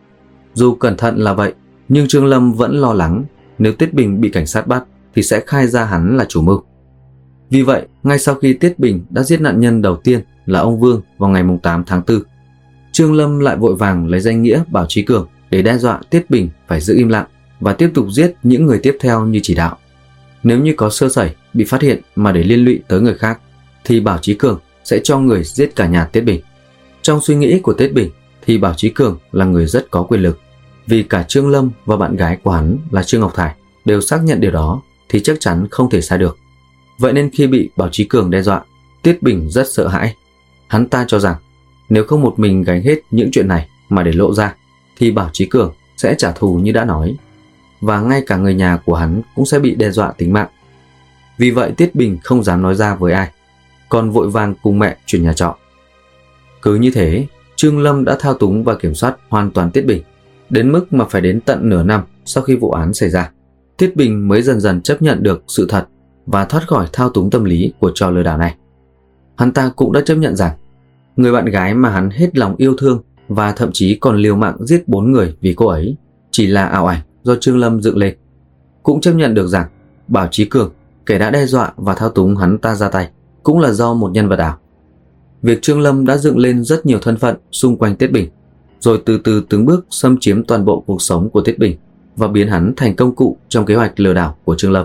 Dù cẩn thận là vậy, nhưng Trương Lâm vẫn lo lắng nếu Tiết Bình bị cảnh sát bắt thì sẽ khai ra hắn là chủ mưu. Vì vậy, ngay sau khi Tiết Bình đã giết nạn nhân đầu tiên là ông Vương vào ngày 8 tháng 4, Trương Lâm lại vội vàng lấy danh nghĩa Bảo Chí Cường để đe dọa Tiết Bình phải giữ im lặng và tiếp tục giết những người tiếp theo như chỉ đạo. Nếu như có sơ sẩy, bị phát hiện mà để liên lụy tới người khác, thì Bảo Chí Cường sẽ cho người giết cả nhà Tiết Bình. Trong suy nghĩ của Tiết Bình thì Bảo Chí Cường là người rất có quyền lực, vì cả Trương Lâm và bạn gái của hắn là Trương Ngọc Thải đều xác nhận điều đó thì chắc chắn không thể sai được. Vậy nên khi bị Bảo Chí Cường đe dọa, Tiết Bình rất sợ hãi. Hắn ta cho rằng nếu không một mình gánh hết những chuyện này mà để lộ ra thì Bảo Chí Cường sẽ trả thù như đã nói, và ngay cả người nhà của hắn cũng sẽ bị đe dọa tính mạng. Vì vậy Tiết Bình không dám nói ra với ai, còn vội vàng cùng mẹ chuyển nhà trọ. Cứ như thế, Trương Lâm đã thao túng và kiểm soát hoàn toàn Tiết Bình, đến mức mà phải đến tận nửa năm sau khi vụ án xảy ra, Tiết Bình mới dần dần chấp nhận được sự thật và thoát khỏi thao túng tâm lý của trò lừa đảo này. Hắn ta cũng đã chấp nhận rằng người bạn gái mà hắn hết lòng yêu thương và thậm chí còn liều mạng giết 4 người vì cô ấy chỉ là ảo ảnh do Trương Lâm dựng lên. Cũng chấp nhận được rằng Bảo Chí Cường, kẻ đã đe dọa và thao túng hắn ta ra tay, cũng là do một nhân vật ảo. Việc Trương Lâm đã dựng lên rất nhiều thân phận xung quanh Tiết Bình, rồi từ từ từng bước xâm chiếm toàn bộ cuộc sống của Tiết Bình và biến hắn thành công cụ trong kế hoạch lừa đảo của Trương Lâm.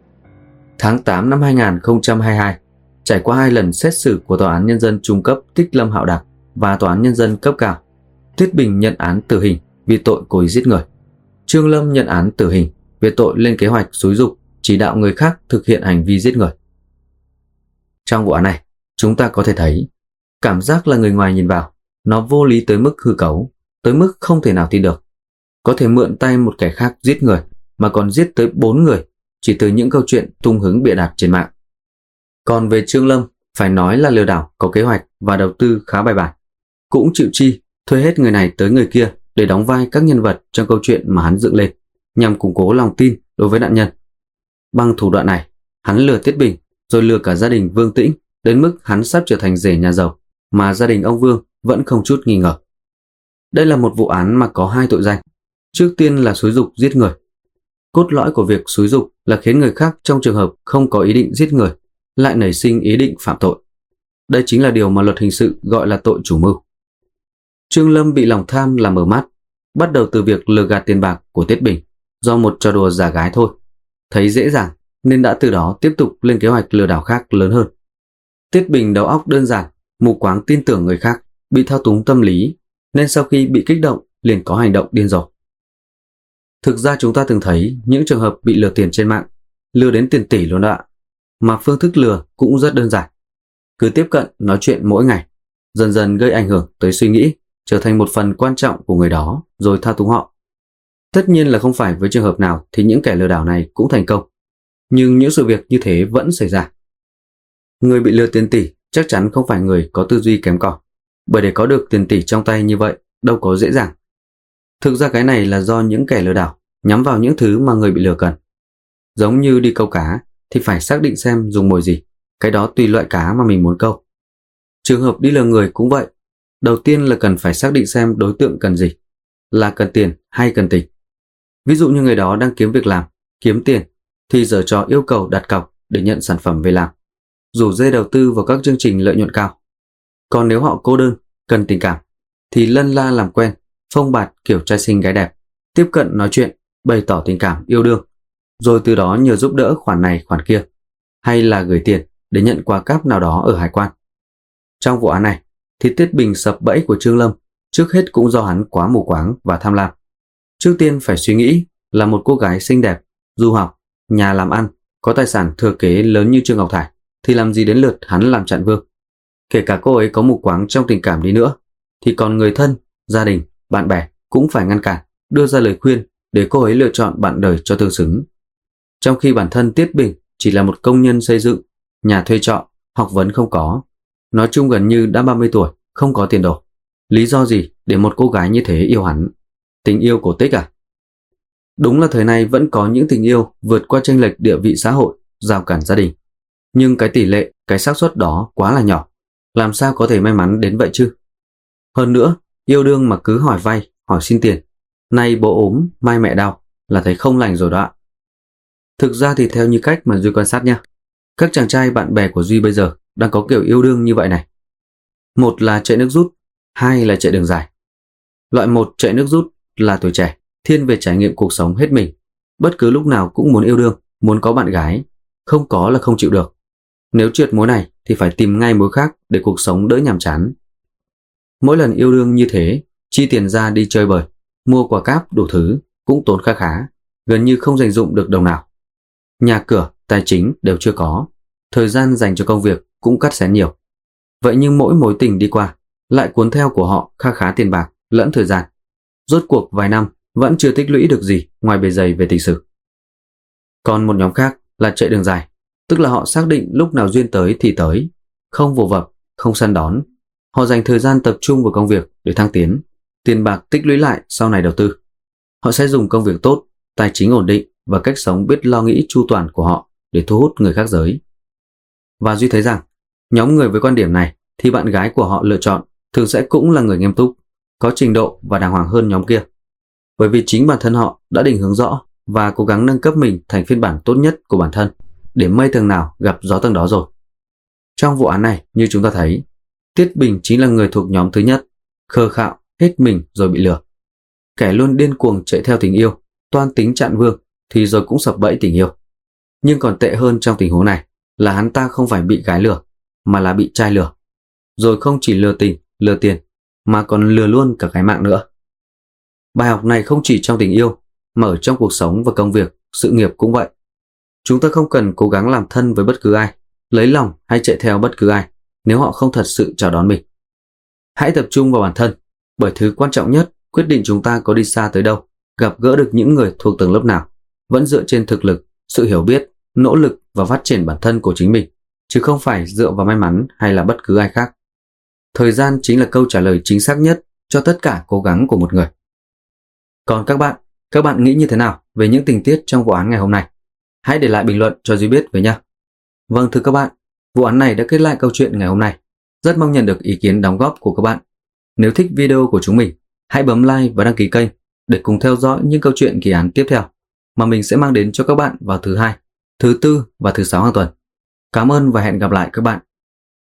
Tháng 8 năm 2022, trải qua 2 lần xét xử của Tòa án Nhân dân trung cấp Thích Lâm Hạo Đạc và Tòa án Nhân dân cấp cao, Tiết Bình nhận án tử hình vì tội cố ý giết người. Trương Lâm nhận án tử hình về tội lên kế hoạch xúi giục, chỉ đạo người khác thực hiện hành vi giết người. Trong vụ án này, chúng ta có thể thấy cảm giác là người ngoài nhìn vào, nó vô lý tới mức hư cấu, tới mức không thể nào tin được. Có thể mượn tay một kẻ khác giết người mà còn giết tới 4 người chỉ từ những câu chuyện tung hứng bịa đặt trên mạng. Còn về Trương Lâm, phải nói là lừa đảo có kế hoạch và đầu tư khá bài bản. Cũng chịu chi thuê hết người này tới người kia để đóng vai các nhân vật trong câu chuyện mà hắn dựng lên, nhằm củng cố lòng tin đối với nạn nhân. Bằng thủ đoạn này, hắn lừa Tiết Bình rồi lừa cả gia đình Vương Tĩnh đến mức hắn sắp trở thành rể nhà giàu mà gia đình ông Vương vẫn không chút nghi ngờ. Đây là một vụ án mà có 2 tội danh. Trước tiên là xúi giục giết người. Cốt lõi của việc xúi giục là khiến người khác trong trường hợp không có ý định giết người lại nảy sinh ý định phạm tội. Đây chính là điều mà luật hình sự gọi là tội chủ mưu. Trương Lâm bị lòng tham làm mở mắt, bắt đầu từ việc lừa gạt tiền bạc của Tiết Bình do một trò đùa giả gái thôi. Thấy dễ dàng nên đã từ đó tiếp tục lên kế hoạch lừa đảo khác lớn hơn. Tiết Bình đầu óc đơn giản, mù quáng tin tưởng người khác, bị thao túng tâm lý, nên sau khi bị kích động liền có hành động điên rồ. Thực ra chúng ta từng thấy những trường hợp bị lừa tiền trên mạng, lừa đến tiền tỷ luôn đó ạ. Mà phương thức lừa cũng rất đơn giản. Cứ tiếp cận nói chuyện mỗi ngày, dần dần gây ảnh hưởng tới suy nghĩ, trở thành một phần quan trọng của người đó rồi thao túng họ. Tất nhiên là không phải với trường hợp nào thì những kẻ lừa đảo này cũng thành công, nhưng những sự việc như thế vẫn xảy ra. Người bị lừa tiền tỷ chắc chắn không phải người có tư duy kém cỏi, bởi để có được tiền tỷ trong tay như vậy đâu có dễ dàng. Thực ra cái này là do những kẻ lừa đảo nhắm vào những thứ mà người bị lừa cần. Giống như đi câu cá thì phải xác định xem dùng mồi gì, cái đó tùy loại cá mà mình muốn câu. Trường hợp đi lừa người cũng vậy. Đầu tiên là cần phải xác định xem đối tượng cần gì, là cần tiền hay cần tình. Ví dụ như người đó đang kiếm việc làm, kiếm tiền, thì giờ trò yêu cầu đặt cọc để nhận sản phẩm về làm, rủ dê đầu tư vào các chương trình lợi nhuận cao. Còn nếu họ cô đơn, cần tình cảm, thì lân la làm quen, phông bạt kiểu trai xinh gái đẹp, tiếp cận nói chuyện, bày tỏ tình cảm yêu đương, rồi từ đó nhờ giúp đỡ khoản này khoản kia, hay là gửi tiền để nhận quà cáp nào đó ở hải quan. Trong vụ án này thì Tiết Bình sập bẫy của Trương Lâm trước hết cũng do hắn quá mù quáng và tham lam. Trước tiên phải suy nghĩ là một cô gái xinh đẹp, du học, nhà làm ăn, có tài sản thừa kế lớn như Trương Ngọc Thải thì làm gì đến lượt hắn làm chặn vương. Kể cả cô ấy có mù quáng trong tình cảm đi nữa thì còn người thân, gia đình, bạn bè cũng phải ngăn cản, đưa ra lời khuyên để cô ấy lựa chọn bạn đời cho tương xứng. Trong khi bản thân Tiết Bình chỉ là một công nhân xây dựng, nhà thuê trọ, học vấn không có, nói chung gần như đã 30 tuổi, không có tiền đồ. Lý do gì để một cô gái như thế yêu hắn? Tình yêu cổ tích à? Đúng là thời nay vẫn có những tình yêu vượt qua chênh lệch địa vị xã hội, rào cản gia đình. Nhưng cái tỷ lệ, cái xác suất đó quá là nhỏ. Làm sao có thể may mắn đến vậy chứ? Hơn nữa, yêu đương mà cứ hỏi vay, hỏi xin tiền, nay bố ốm, mai mẹ đau là thấy không lành rồi đó ạ. Thực ra thì theo như cách mà Duy quan sát nha, các chàng trai bạn bè của Duy bây giờ đang có kiểu yêu đương như vậy này. Một là chạy nước rút, hai là chạy đường dài. Loại một chạy nước rút là tuổi trẻ, thiên về trải nghiệm cuộc sống hết mình, bất cứ lúc nào cũng muốn yêu đương, muốn có bạn gái, không có là không chịu được. Nếu trượt mối này thì phải tìm ngay mối khác để cuộc sống đỡ nhàm chán. Mỗi lần yêu đương như thế, chi tiền ra đi chơi bời, mua quà cáp đủ thứ cũng tốn khá khá, gần như không dành dụm được đồng nào. Nhà cửa, tài chính đều chưa có, thời gian dành cho công việc cũng cắt xén nhiều. Vậy nhưng mỗi mối tình đi qua lại cuốn theo của họ kha khá tiền bạc lẫn thời gian. Rốt cuộc vài năm vẫn chưa tích lũy được gì ngoài bề dày về tình sự. Còn một nhóm khác là chạy đường dài, tức là họ xác định lúc nào duyên tới thì tới, không vồ vập, không săn đón. Họ dành thời gian tập trung vào công việc để thăng tiến, tiền bạc tích lũy lại sau này đầu tư. Họ sẽ dùng công việc tốt, tài chính ổn định và cách sống biết lo nghĩ chu toàn của họ để thu hút người khác giới. Và Duy thấy rằng, nhóm người với quan điểm này thì bạn gái của họ lựa chọn thường sẽ cũng là người nghiêm túc, có trình độ và đàng hoàng hơn nhóm kia. Bởi vì chính bản thân họ đã định hướng rõ và cố gắng nâng cấp mình thành phiên bản tốt nhất của bản thân, để mây tầng nào gặp gió tầng đó rồi. Trong vụ án này, như chúng ta thấy, Tiết Bình chính là người thuộc nhóm thứ nhất, khờ khạo, hết mình rồi bị lừa. Kẻ luôn điên cuồng chạy theo tình yêu, toan tính chặn vương thì rồi cũng sập bẫy tình yêu. Nhưng còn tệ hơn trong tình huống này là hắn ta không phải bị gái lừa, mà là bị trai lừa. Rồi không chỉ lừa tình, lừa tiền, mà còn lừa luôn cả cái mạng nữa. Bài học này không chỉ trong tình yêu, mà ở trong cuộc sống và công việc, sự nghiệp cũng vậy. Chúng ta không cần cố gắng làm thân với bất cứ ai, lấy lòng hay chạy theo bất cứ ai nếu họ không thật sự chào đón mình. Hãy tập trung vào bản thân, bởi thứ quan trọng nhất quyết định chúng ta có đi xa tới đâu, gặp gỡ được những người thuộc tầng lớp nào, vẫn dựa trên thực lực, sự hiểu biết, nỗ lực và phát triển bản thân của chính mình, chứ không phải dựa vào may mắn hay là bất cứ ai khác. Thời gian chính là câu trả lời chính xác nhất cho tất cả cố gắng của một người. Còn các bạn nghĩ như thế nào về những tình tiết trong vụ án ngày hôm nay? Hãy để lại bình luận cho Duy biết với nhé. Vâng thưa các bạn, vụ án này đã kết lại câu chuyện ngày hôm nay. Rất mong nhận được ý kiến đóng góp của các bạn. Nếu thích video của chúng mình, hãy bấm like và đăng ký kênh để cùng theo dõi những câu chuyện kỳ án tiếp theo mà mình sẽ mang đến cho các bạn vào thứ Hai, thứ Tư và thứ Sáu hàng tuần. Cảm ơn và hẹn gặp lại các bạn